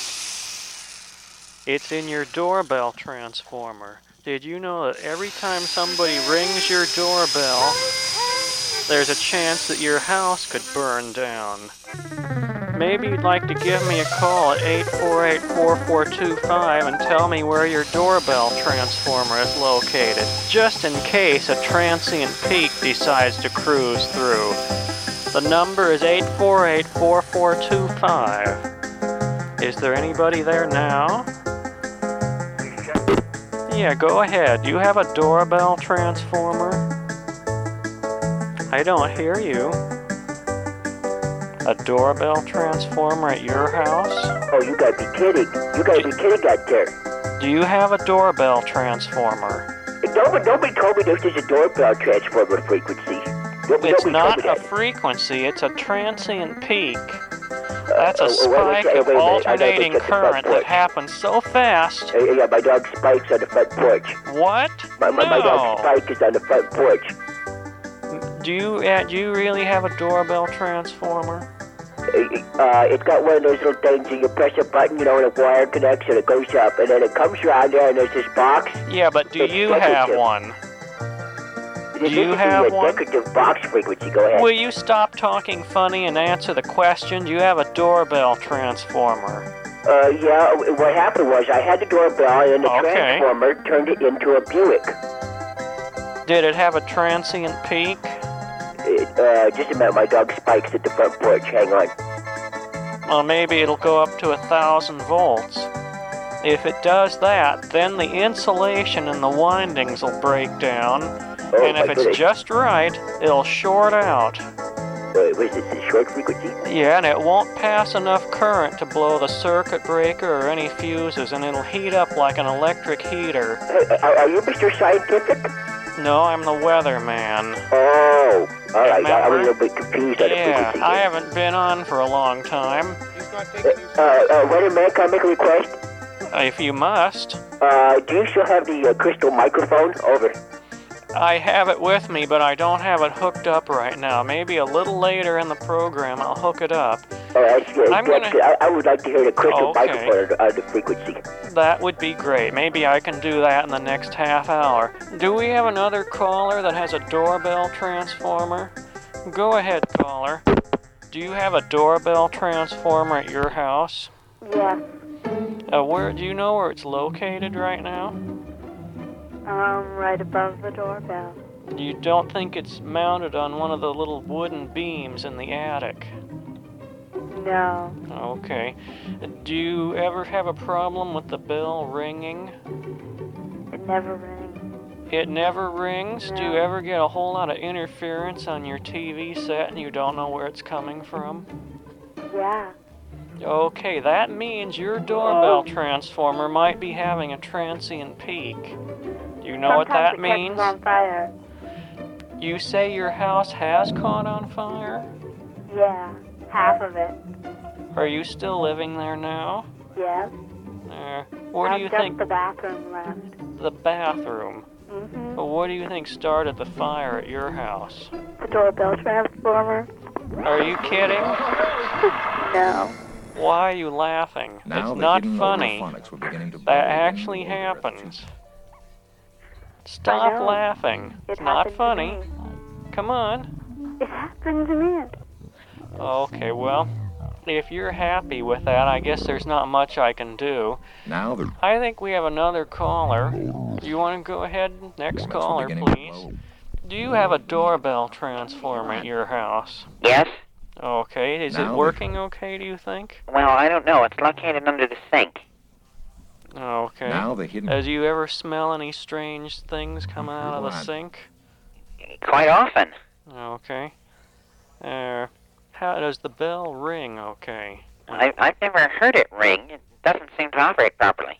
It's in your doorbell transformer. Did you know that every time somebody rings your doorbell, there's a chance that your house could burn down? Maybe you'd like to give me a call at 848-4425 and tell me where your doorbell transformer is located, just in case a transient peak decides to cruise through. The number is 848-4425. Is there anybody there now? Yeah, go ahead. Do you have a doorbell transformer? I don't hear you. A doorbell transformer at your house? Oh, you gotta be kidding. You gotta be kidding out there. Do you have a doorbell transformer? Nobody told me this is a doorbell transformer frequency. It's not a frequency, it's a transient peak. That's a spike of alternating current that happens so fast. Yeah, my dog Spike's on the front porch. What? My dog Spike is on the front porch. Do you really have a doorbell transformer? It's got one of those little things and you press a button, and a wire connects and it goes up, and then it comes around there and there's this box. Yeah, but do you have one? Do you have one? Decorative box frequency. Go ahead. Will you stop talking funny and answer the question? Do you have a doorbell transformer? Yeah, what happened was I had the doorbell and the transformer turned it into a Buick. Did it have a transient peak? Just a minute, my dog Spike's at the front porch. Hang on. Well, maybe it'll go up to 1,000 volts. If it does that, then the insulation in the windings will break down, and if it's just right, it'll short out. Was it the short frequency? Yeah, and it won't pass enough current to blow the circuit breaker or any fuses, and it'll heat up like an electric heater. Are you Mr. Scientific? No, I'm the weatherman. Oh, all right. Remember? I was a little bit confused on the frequency. Yeah, I haven't been on for a long time. Weatherman, can I make a request? If you must. Do you still have the crystal microphone? Over. I have it with me, but I don't have it hooked up right now. Maybe a little later in the program I'll hook it up. Oh, that's good. I would like to hear the crystal microphone on the frequency. That would be great. Maybe I can do that in the next half hour. Do we have another caller that has a doorbell transformer? Go ahead, caller. Do you have a doorbell transformer at your house? Yeah. Where do you know where it's located right now? Right above the doorbell. You don't think it's mounted on one of the little wooden beams in the attic? No. Okay. Do you ever have a problem with the bell ringing? It never rings. It never rings? No. Do you ever get a whole lot of interference on your TV set and you don't know where it's coming from? Yeah. Okay, that means your doorbell transformer might be having a transient peak. Do you know what that means? Sometimes it catches on fire. You say your house has caught on fire? Yeah, half of it. Are you still living there now? Yes. What do you think? Just the bathroom left. The bathroom? Mm-hmm. Well, what do you think started the fire at your house? The doorbell transformer. Are you kidding? No. Why are you laughing? Now it's the not hidden funny. Monophonics were beginning to That blow actually in the happens. I Stop know. laughing. It's not funny. Come on. It happened to me. Okay, well, if you're happy with that, I guess there's not much I can do. Now the I think we have another caller. You want to go ahead? Next caller, please. Do you have a doorbell transformer at your house? Yes. Okay, is it working okay, do you think? Well, I don't know. It's located under the sink. Okay. Now the hidden- Do you ever smell any strange things coming out of the sink? Quite often. Okay. How does the bell ring okay? I've never heard it ring. It doesn't seem to operate properly.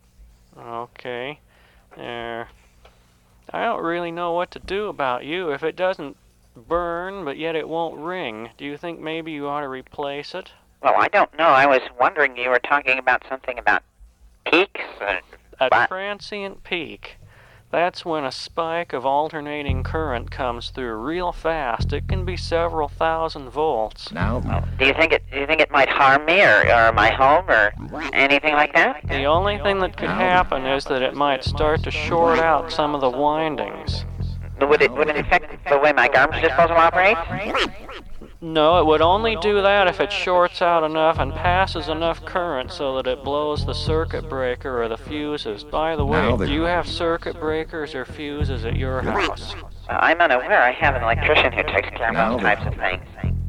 Okay. I don't really know what to do about you. If it doesn't burn, but yet it won't ring, do you think maybe you ought to replace it? Well, I don't know. I was wondering, you were talking about something about peaks? A transient peak. That's when a spike of alternating current comes through real fast. It can be several thousand volts. Now, Do you think it might harm me or my home or anything like that? The only thing that could happen is that it might start to short out some of the windings. Would it affect the way my garbage disposal operates? No, it would only do that if it shorts out enough and passes enough current so that it blows the circuit breaker or the fuses. By the way, do you have circuit breakers or fuses at your house? I'm unaware. I have an electrician who takes care of those types of things.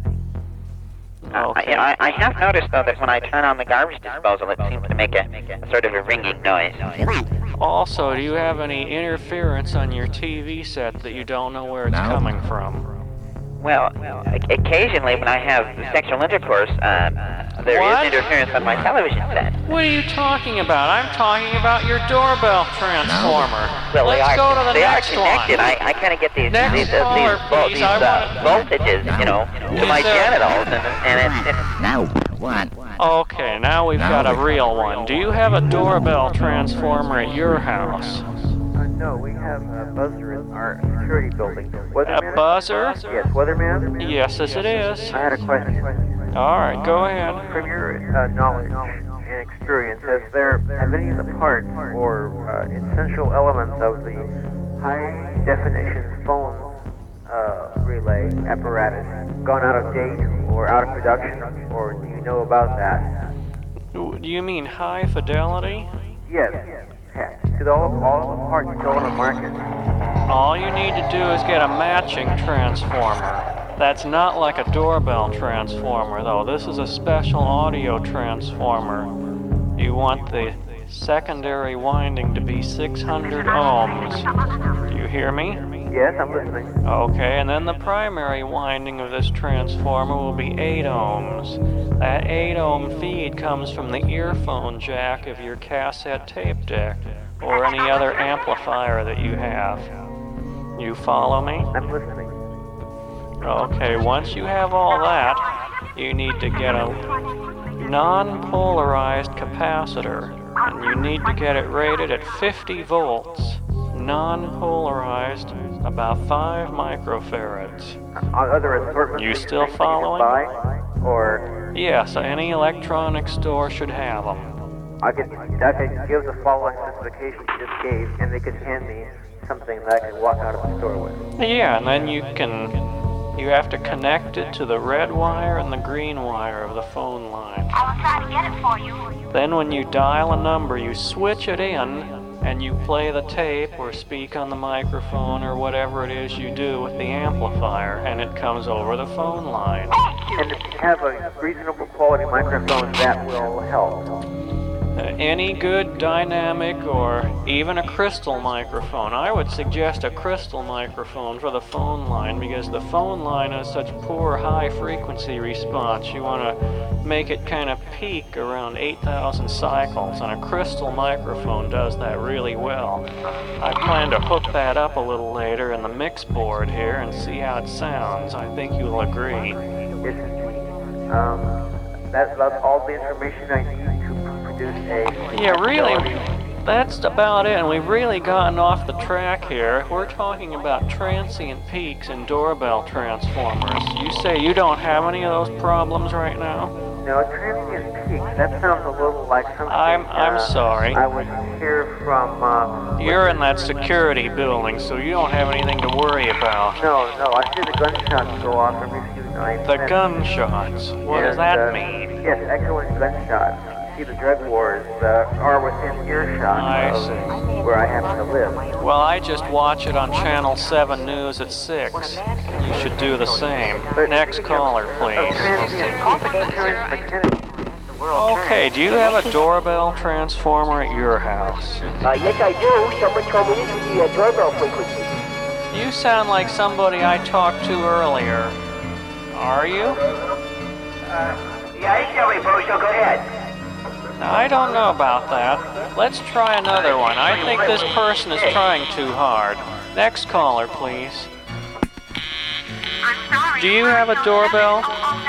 I have noticed, though, that when I turn on the garbage disposal, it seems to make a sort of a ringing noise. Also, do you have any interference on your TV set that you don't know where it's coming from? Well, occasionally when I have sexual intercourse, there is interference on my television set. What are you talking about? I'm talking about your doorbell transformer. Well, Let's go to the next one. I kind of get these caller, please. voltages, to my genitals, and it's now what? Okay, now we've got a real one. Do you have a doorbell transformer at your house? No, we have a buzzer in our security building. A buzzer? Yes, Weatherman? Yes, it is. I had a question. All right, go ahead. From your knowledge and experience, have any of the parts or essential elements of the high-definition phone relay apparatus gone out of date or out of production, or do you know about that? Do you mean high fidelity? Yes. Because all the parts still on the market. All you need to do is get a matching transformer. That's not like a doorbell transformer, though. This is a special audio transformer. You want the secondary winding to be 600 ohms. Do you hear me? Yes, I'm listening. Okay, and then the primary winding of this transformer will be 8 ohms. That 8 ohm feed comes from the earphone jack of your cassette tape deck or any other amplifier that you have. You follow me? I'm listening. Okay, once you have all that, you need to get a non-polarized capacitor, and you need to get it rated at 50 volts. Non-polarized, about 5 microfarads. Other assortments You still following? Or Yes, any electronic store should have them. I could give the following specification you just gave, and they could hand me something that I could walk out of the store with. Yeah, and then you have to connect it to the red wire and the green wire of the phone line. I will try to get it for you. Then when you dial a number, you switch it in, and you play the tape or speak on the microphone or whatever it is you do with the amplifier, and it comes over the phone line. And if you have a reasonable quality microphone, that will help. any good dynamic or even a crystal microphone. I would suggest a crystal microphone for the phone line because the phone line has such poor high frequency response. You want to make it kind of peak around 8,000 cycles, and a crystal microphone does that really well. I plan to hook that up a little later in the mix board here and see how it sounds. I think you'll agree. That's all the information I need to produce a... Yeah, really, that's about it, and we've really gotten off the track here. We're talking about transient peaks and doorbell transformers. You say you don't have any of those problems right now? No, transient peaks, that sounds a little like something... I'm sorry. I would hear from... You're in that security building, so you don't have anything to worry about. No, I hear the gunshots go off every few nights. The gunshots? What does that mean? Yes, echoing gunshots. You see, the drug wars are within earshot of where I happen to live. Well, I just watch it on Channel 7 News at 6. You should do the same. Next caller, please. Okay, do you have a doorbell transformer at your house? Yes, I do. Someone told me this was the doorbell frequency. You sound like somebody I talked to earlier. Are you? Yeah, it's Joey Bo, so go ahead. Now, I don't know about that. Let's try another one. I think this person is trying too hard. Next caller, please. Do you have a doorbell?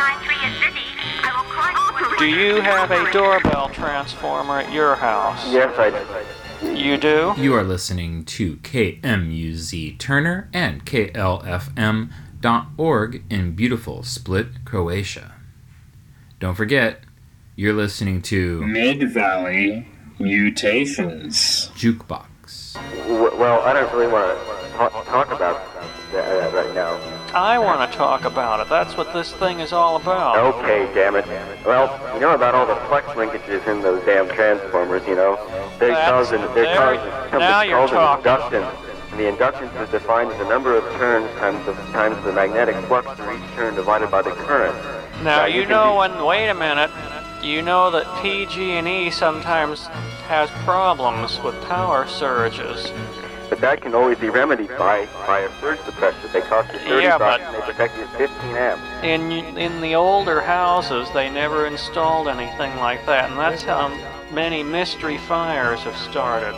Do you have a doorbell transformer at your house? Yes, I do. You do? You are listening to KMUZ Turner and KLFM.org in beautiful Split, Croatia. Don't forget, you're listening to Mid-Valley Mutations Jukebox. Well, I don't really want to talk about that right now. I want to talk about it. That's what this thing is all about. Okay, damn it. Well, you know about all the flex linkages in those damn transformers, you know? They're causing something called an inductance. And the inductance is defined as the number of turns times the magnetic flux for each turn divided by the current. Now you know wait a minute. You know that PG&E sometimes has problems with power surges. But that can always be remedied by a surge suppressor. They cost you $30 and they protect you at 15 amps. In the older houses, they never installed anything like that, and that's how many mystery fires have started.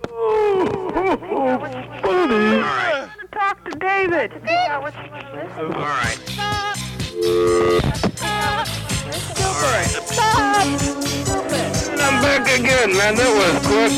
Funny. Right. Talk to David. All right. And I'm back again, man. That was quick.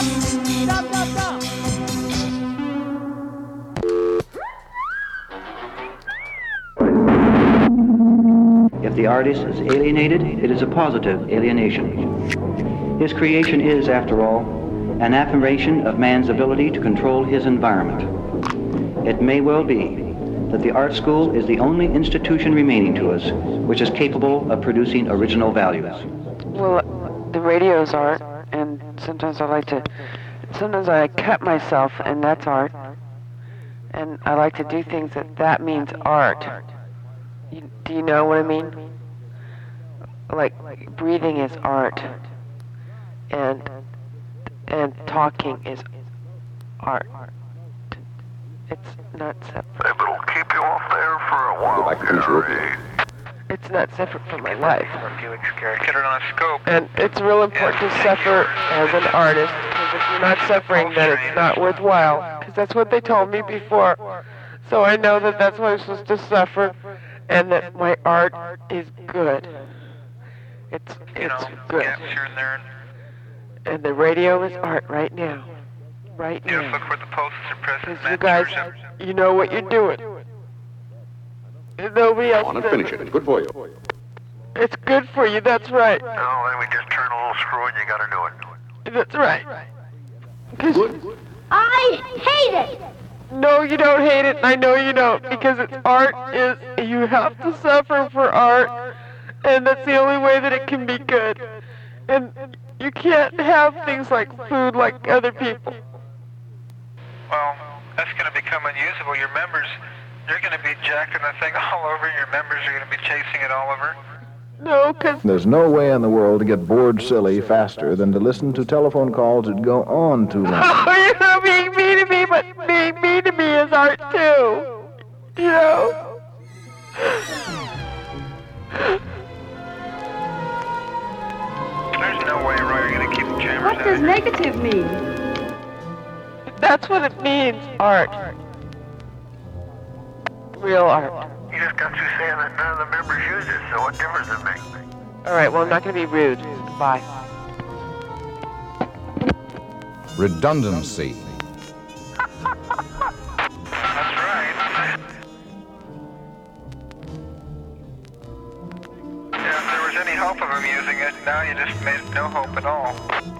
If the artist is alienated, it is a positive alienation. His creation is, after all, an affirmation of man's ability to control his environment. It may well be that the art school is the only institution remaining to us which is capable of producing original values. Well, the radio's art, and sometimes I cut myself, and that's art. And I like to do things that means art. Do you know what I mean? Like breathing is art, and talking is art. It's not separate. It'll keep you off there for a while, Gary. It's not separate from my life. Get it on a scope. And it's real important to suffer as an artist, because if you're not suffering, then it's not worthwhile. Because that's what they told me before. So I know that that's why I'm supposed to suffer, and that my art is good. It's good. Here and there. And the radio is art right now. Right now. Look where the posts are present. You guys, you know what you're doing. Nobody else I want to finish it. It's good for you. It's good for you, that's right. No, then we just turn a little screw and you gotta do it. That's right. Good. I hate it! No, you don't hate it, and I know you don't, because it's art you have to suffer for art, and that's the only way that it can be good. And you can't have things like food like other people. Well, that's going to become unusable. Your members, you're going to be jacking the thing all over. Your members are going to be chasing it all over. No, because... There's no way in the world to get bored silly faster than to listen to telephone calls that go on too long. Oh, you're not being mean to me, but being mean to me is art, too. You know? There's no way, Roy, you're going to keep the jammers What does negative mean? That's what it means, art. Real art. You just got through saying that none of the members use it, so what difference does it make? All right, well, I'm not going to be rude. Bye. Redundancy. That's right. Yeah, if there was any hope of him using it, now you just made no hope at all.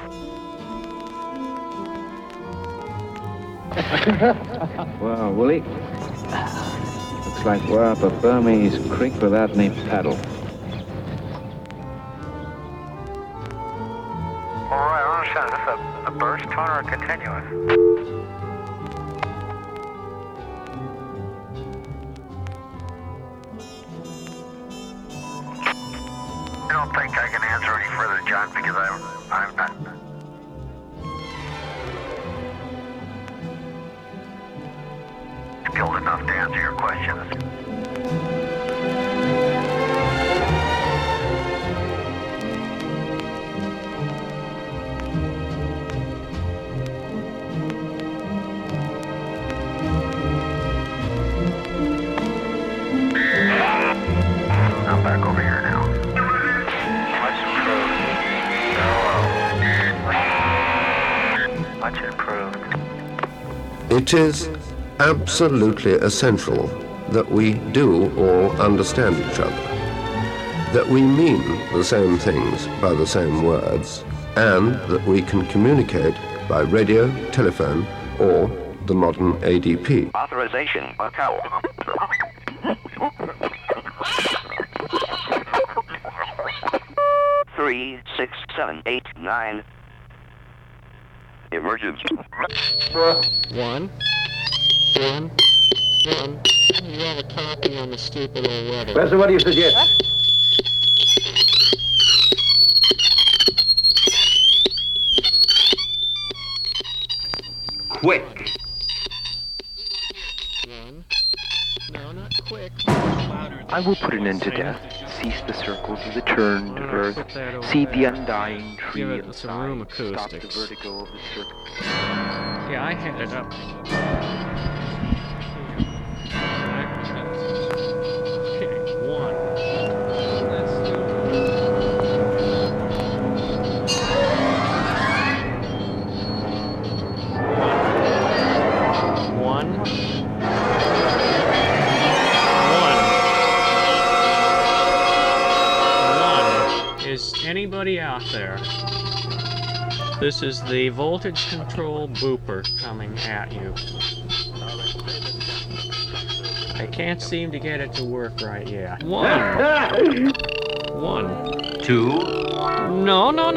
Well, Willie, looks like we're up a Burmese creek without any paddle. All right, I don't understand. Is this a burst tone or a continuous? I don't think I can answer any further, John, because I'm not... skilled enough to answer your questions. I'm back over here now. Much improved. It is absolutely essential that we do all understand each other, that we mean the same things by the same words, and that we can communicate by radio, telephone, or the modern ADP. Authorization, Macau. 3, 6, 7, 8, 9. Emergency. 1. You have a copy on the stupid old letter. Professor, what do you suggest? Quick. 1. No, not quick. I will put an end to death, cease the circles, return to earth, see the undying tree some room stop the acoustics. vertigo of the circle. Yeah, I had it up. Okay, 1. Is anybody out there? This is the voltage control booper coming at you. I can't seem to get it to work right yet. 1. 2. No. 1.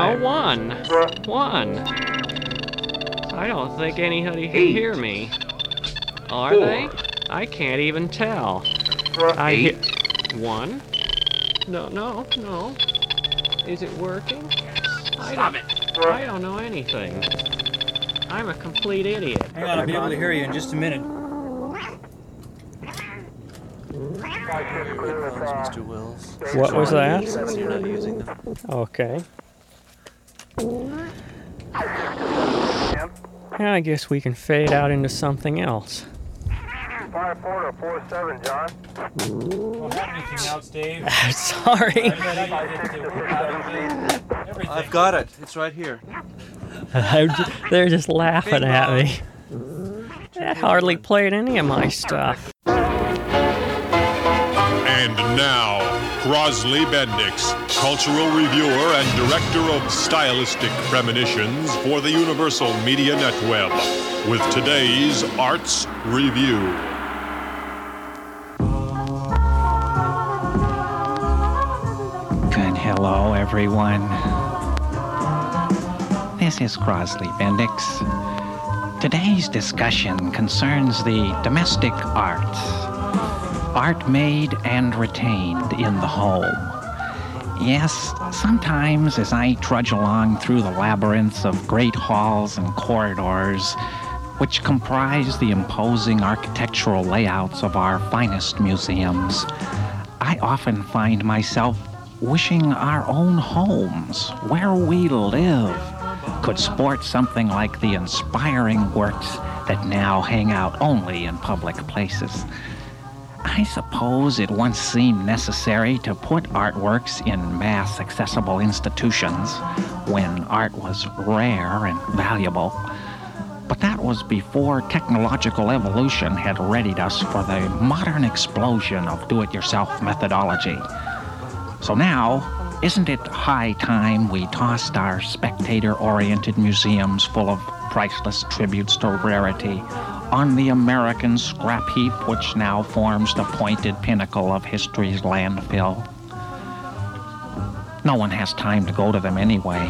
1. I don't think anybody can hear me. Are they? I can't even tell. I hit 1. No. Is it working? Stop it! I don't know anything. I'm a complete idiot. Hang on, I'll be able to hear you in just a minute. What was that? Okay. I guess we can fade out into something else. 54 to 47, John. Don't have anything else, Dave. Sorry. I've got it. It's right here. They're just laughing at me. I hardly played any of my stuff. And now, Crosley Bendix, cultural reviewer and director of stylistic premonitions for the Universal Media Netweb, with today's Arts Review. Good hello, everyone. This is Crosley Bendix. Today's discussion concerns the domestic arts. Art made and retained in the home. Yes, sometimes as I trudge along through the labyrinths of great halls and corridors, which comprise the imposing architectural layouts of our finest museums, I often find myself wishing our own homes, where we live, could sport something like the inspiring works that now hang out only in public places. I suppose it once seemed necessary to put artworks in mass-accessible institutions when art was rare and valuable. But that was before technological evolution had readied us for the modern explosion of do-it-yourself methodology. So now, isn't it high time we tossed our spectator-oriented museums full of priceless tributes to rarity on the American scrap heap which now forms the pointed pinnacle of history's landfill? No one has time to go to them anyway.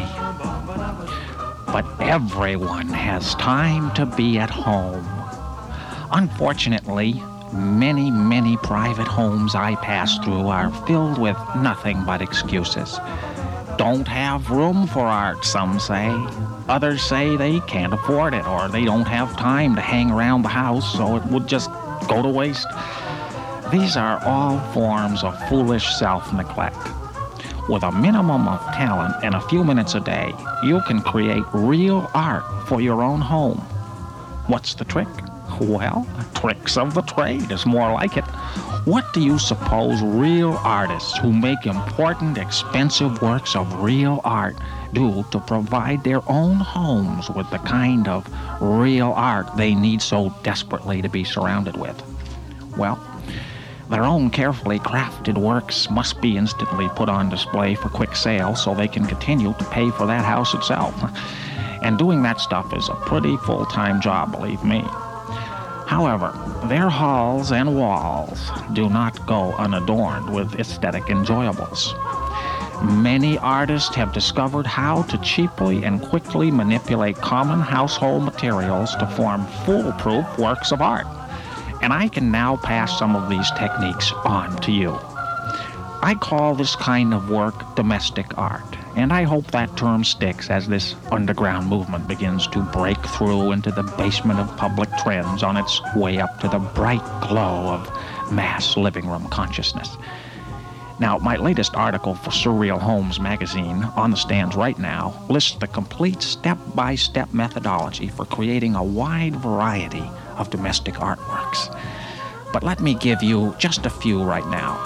But everyone has time to be at home. Unfortunately, many private homes I pass through are filled with nothing but excuses. Don't have room for art, some say. Others say they can't afford it, or they don't have time to hang around the house, so it would just go to waste. These are all forms of foolish self-neglect. With a minimum of talent and a few minutes a day, you can create real art for your own home. What's the trick? Well, tricks of the trade is more like it. What do you suppose real artists who make important, expensive works of real art do to provide their own homes with the kind of real art they need so desperately to be surrounded with? Well, their own carefully crafted works must be instantly put on display for quick sale so they can continue to pay for that house itself. And doing that stuff is a pretty full-time job, believe me. However, their halls and walls do not go unadorned with aesthetic enjoyables. Many artists have discovered how to cheaply and quickly manipulate common household materials to form foolproof works of art. And I can now pass some of these techniques on to you. I call this kind of work domestic art, and I hope that term sticks as this underground movement begins to break through into the basement of public trends on its way up to the bright glow of mass living room consciousness. Now, my latest article for Surreal Homes magazine, on the stands right now, lists the complete step-by-step methodology for creating a wide variety of domestic artworks. But let me give you just a few right now.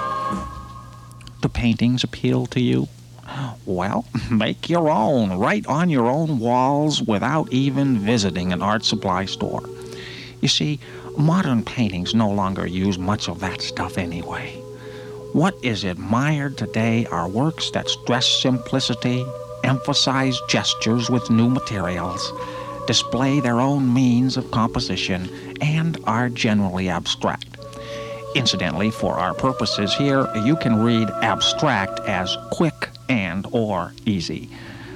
Do paintings appeal to you? Well, make your own right on your own walls without even visiting an art supply store. You see, modern paintings no longer use much of that stuff anyway. What is admired today are works that stress simplicity, emphasize gestures with new materials, display their own means of composition, and are generally abstract. Incidentally, for our purposes here, you can read abstract as quick and or easy.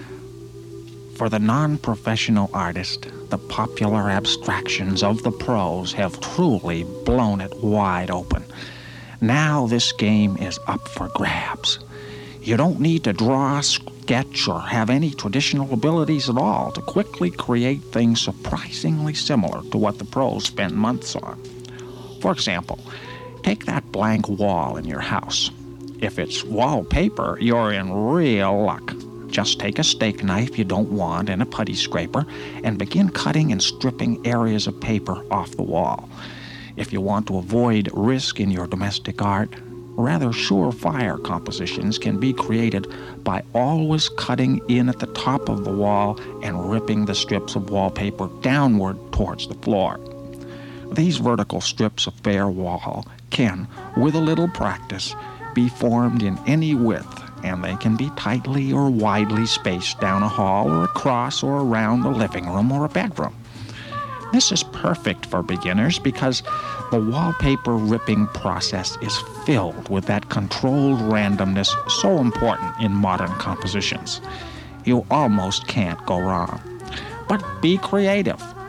For the non-professional artist, the popular abstractions of the pros have truly blown it wide open. Now this game is up for grabs. You don't need to draw, sketch, or have any traditional abilities at all to quickly create things surprisingly similar to what the pros spend months on. For example, take that blank wall in your house. If it's wallpaper, you're in real luck. Just take a steak knife you don't want and a putty scraper and begin cutting and stripping areas of paper off the wall. If you want to avoid risk in your domestic art, rather surefire compositions can be created by always cutting in at the top of the wall and ripping the strips of wallpaper downward towards the floor. These vertical strips of bare wall can, with a little practice, be formed in any width, and they can be tightly or widely spaced down a hall or across or around a living room or a bedroom. This is perfect for beginners because the wallpaper ripping process is filled with that controlled randomness so important in modern compositions. You almost can't go wrong. But be creative.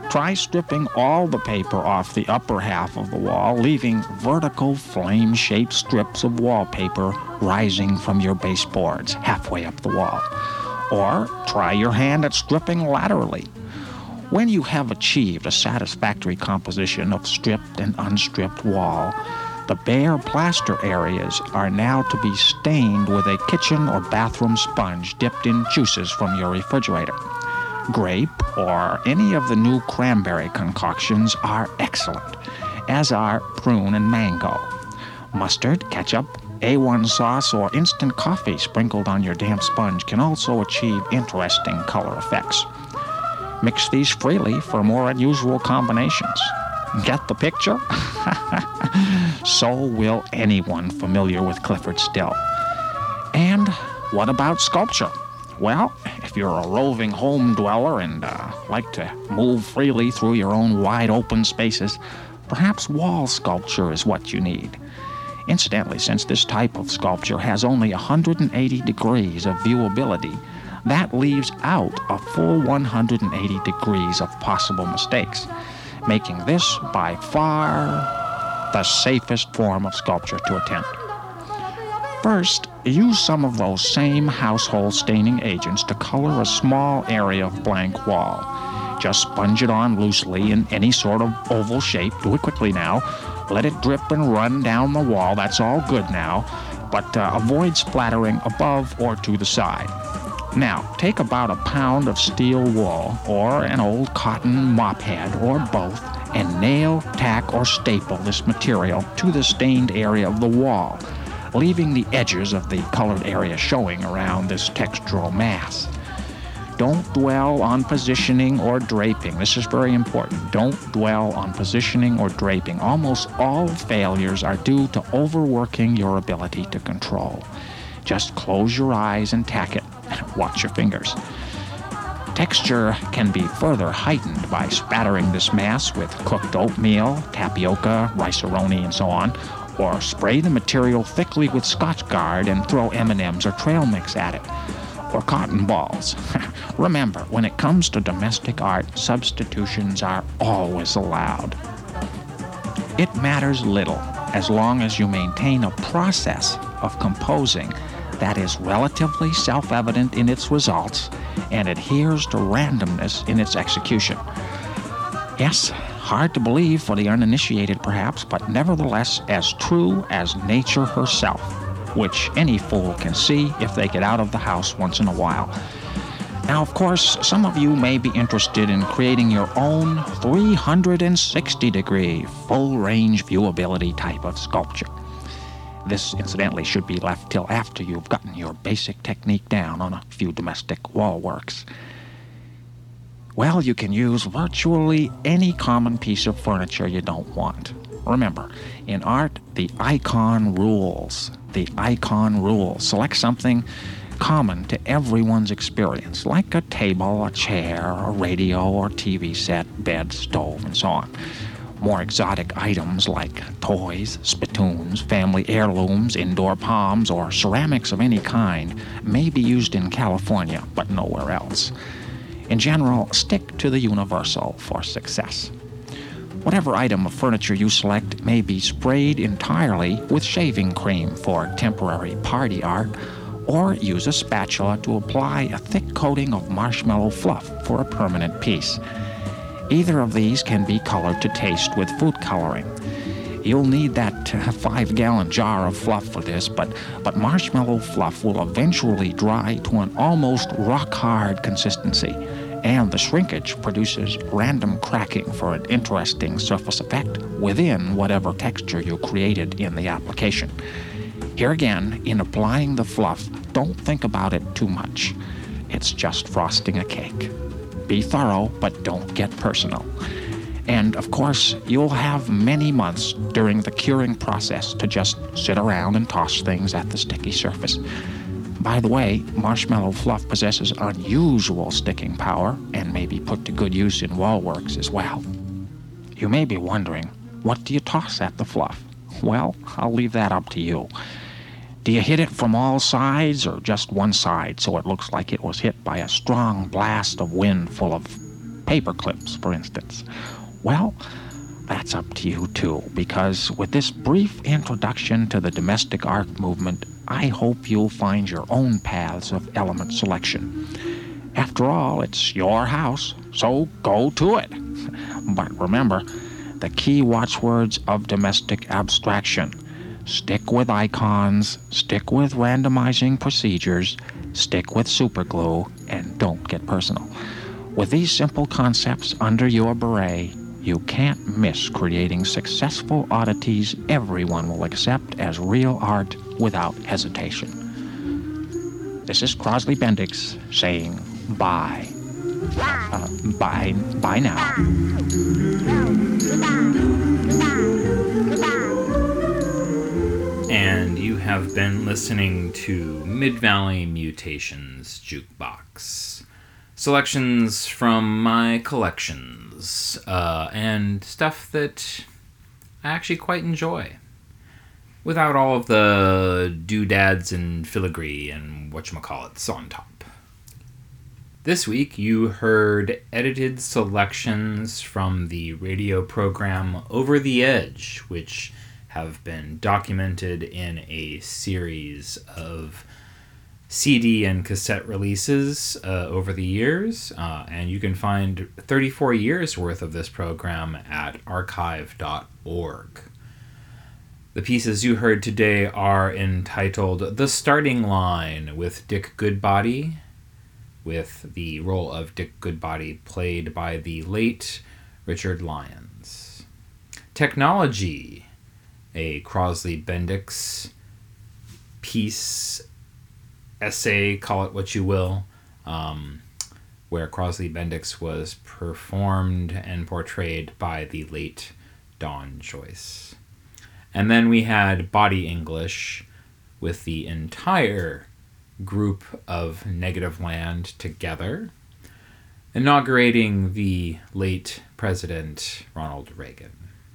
Try stripping all the paper off the upper half of the wall, leaving vertical flame-shaped strips of wallpaper rising from your baseboards halfway up the wall. Or try your hand at stripping laterally. When you have achieved a satisfactory composition of stripped and unstripped wall, the bare plaster areas are now to be stained with a kitchen or bathroom sponge dipped in juices from your refrigerator. Grape or any of the new cranberry concoctions are excellent, as are prune and mango. Mustard, ketchup, A1 sauce, or instant coffee sprinkled on your damp sponge can also achieve interesting color effects. Mix these freely for more unusual combinations. Get the picture? So will anyone familiar with Clyfford Still. And what about sculpture? Well, if you're a roving home dweller and like to move freely through your own wide-open spaces, perhaps wall sculpture is what you need. Incidentally, since this type of sculpture has only 180 degrees of viewability, that leaves out a full 180 degrees of possible mistakes, making this by far the safest form of sculpture to attempt. First, use some of those same household staining agents to color a small area of blank wall. Just sponge it on loosely in any sort of oval shape. Do it quickly now. Let it drip and run down the wall. That's all good now. But avoid splattering above or to the side. Now, take about a pound of steel wool or an old cotton mop head or both and nail, tack, or staple this material to the stained area of the wall, leaving the edges of the colored area showing around this textural mass. Don't dwell on positioning or draping. This is very important. Don't dwell on positioning or draping. Almost all failures are due to overworking your ability to control. Just close your eyes and tack it. Watch your fingers. Texture can be further heightened by spattering this mass with cooked oatmeal, tapioca, rice-a-roni, and so on, or spray the material thickly with Scotchgard and throw M&Ms or trail mix at it, or cotton balls. Remember, when it comes to domestic art, substitutions are always allowed. It matters little as long as you maintain a process of composing that is relatively self-evident in its results and adheres to randomness in its execution. Yes, hard to believe for the uninitiated perhaps, but nevertheless as true as nature herself, which any fool can see if they get out of the house once in a while. Now, of course, some of you may be interested in creating your own 360-degree, full-range viewability type of sculpture. This, incidentally, should be left till after you've gotten your basic technique down on a few domestic wall works. Well, you can use virtually any common piece of furniture you don't want. Remember, in art, the icon rules. The icon rules. Select something common to everyone's experience, like a table, a chair, a radio or TV set, bed, stove, and so on. More exotic items like toys, spittoons, family heirlooms, indoor palms, or ceramics of any kind may be used in California, but nowhere else. In general, stick to the universal for success. Whatever item of furniture you select may be sprayed entirely with shaving cream for temporary party art, or use a spatula to apply a thick coating of marshmallow fluff for a permanent piece. Either of these can be colored to taste with food coloring. You'll need that 5-gallon jar of fluff for this, but marshmallow fluff will eventually dry to an almost rock-hard consistency, and the shrinkage produces random cracking for an interesting surface effect within whatever texture you created in the application. Here again, in applying the fluff, don't think about it too much. It's just frosting a cake. Be thorough, but don't get personal. And, of course, you'll have many months during the curing process to just sit around and toss things at the sticky surface. By the way, marshmallow fluff possesses unusual sticking power and may be put to good use in wall works as well. You may be wondering, what do you toss at the fluff? Well, I'll leave that up to you. Do you hit it from all sides or just one side so it looks like it was hit by a strong blast of wind full of paper clips, for instance. Well, that's up to you too, because with this brief introduction to the domestic art movement, I hope you'll find your own paths of element selection. After all, it's your house, so go to it. But remember, the key watchwords of domestic abstraction: stick with icons, stick with randomizing procedures, stick with superglue, and don't get personal. With these simple concepts under your beret, you can't miss creating successful oddities everyone will accept as real art without hesitation. This is Crosley Bendix saying bye. Bye now. And you have been listening to Mid-Valley Mutations Jukebox. Selections from my collections, and stuff that I actually quite enjoy, without all of the doodads and filigree and whatchamacallits on top. This week you heard edited selections from the radio program Over the Edge, which have been documented in a series of CD and cassette releases over the years, and you can find 34 years worth of this program at archive.org. The pieces you heard today are entitled The Starting Line with Dick Goodbody, with the role of Dick Goodbody played by the late Richard Lyons. Technology, a Crosley Bendix piece, essay, call it what you will, where Crosley Bendix was performed and portrayed by the late Don Joyce. And then we had Body English with the entire group of Negativland together, inaugurating the late President Ronald Reagan.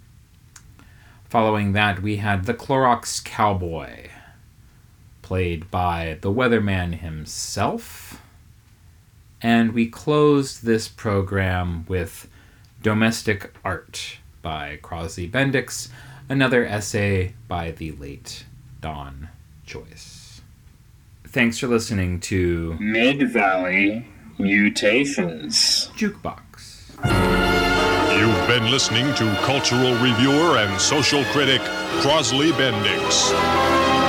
Following that, we had the Clorox Cowboy, played by the Weatherman himself. And we closed this program with Domestic Art by Crosley Bendix, another essay by the late Don Joyce. Thanks for listening to Mid-Valley Mutations Jukebox. You've been listening to cultural reviewer and social critic Crosley Bendix.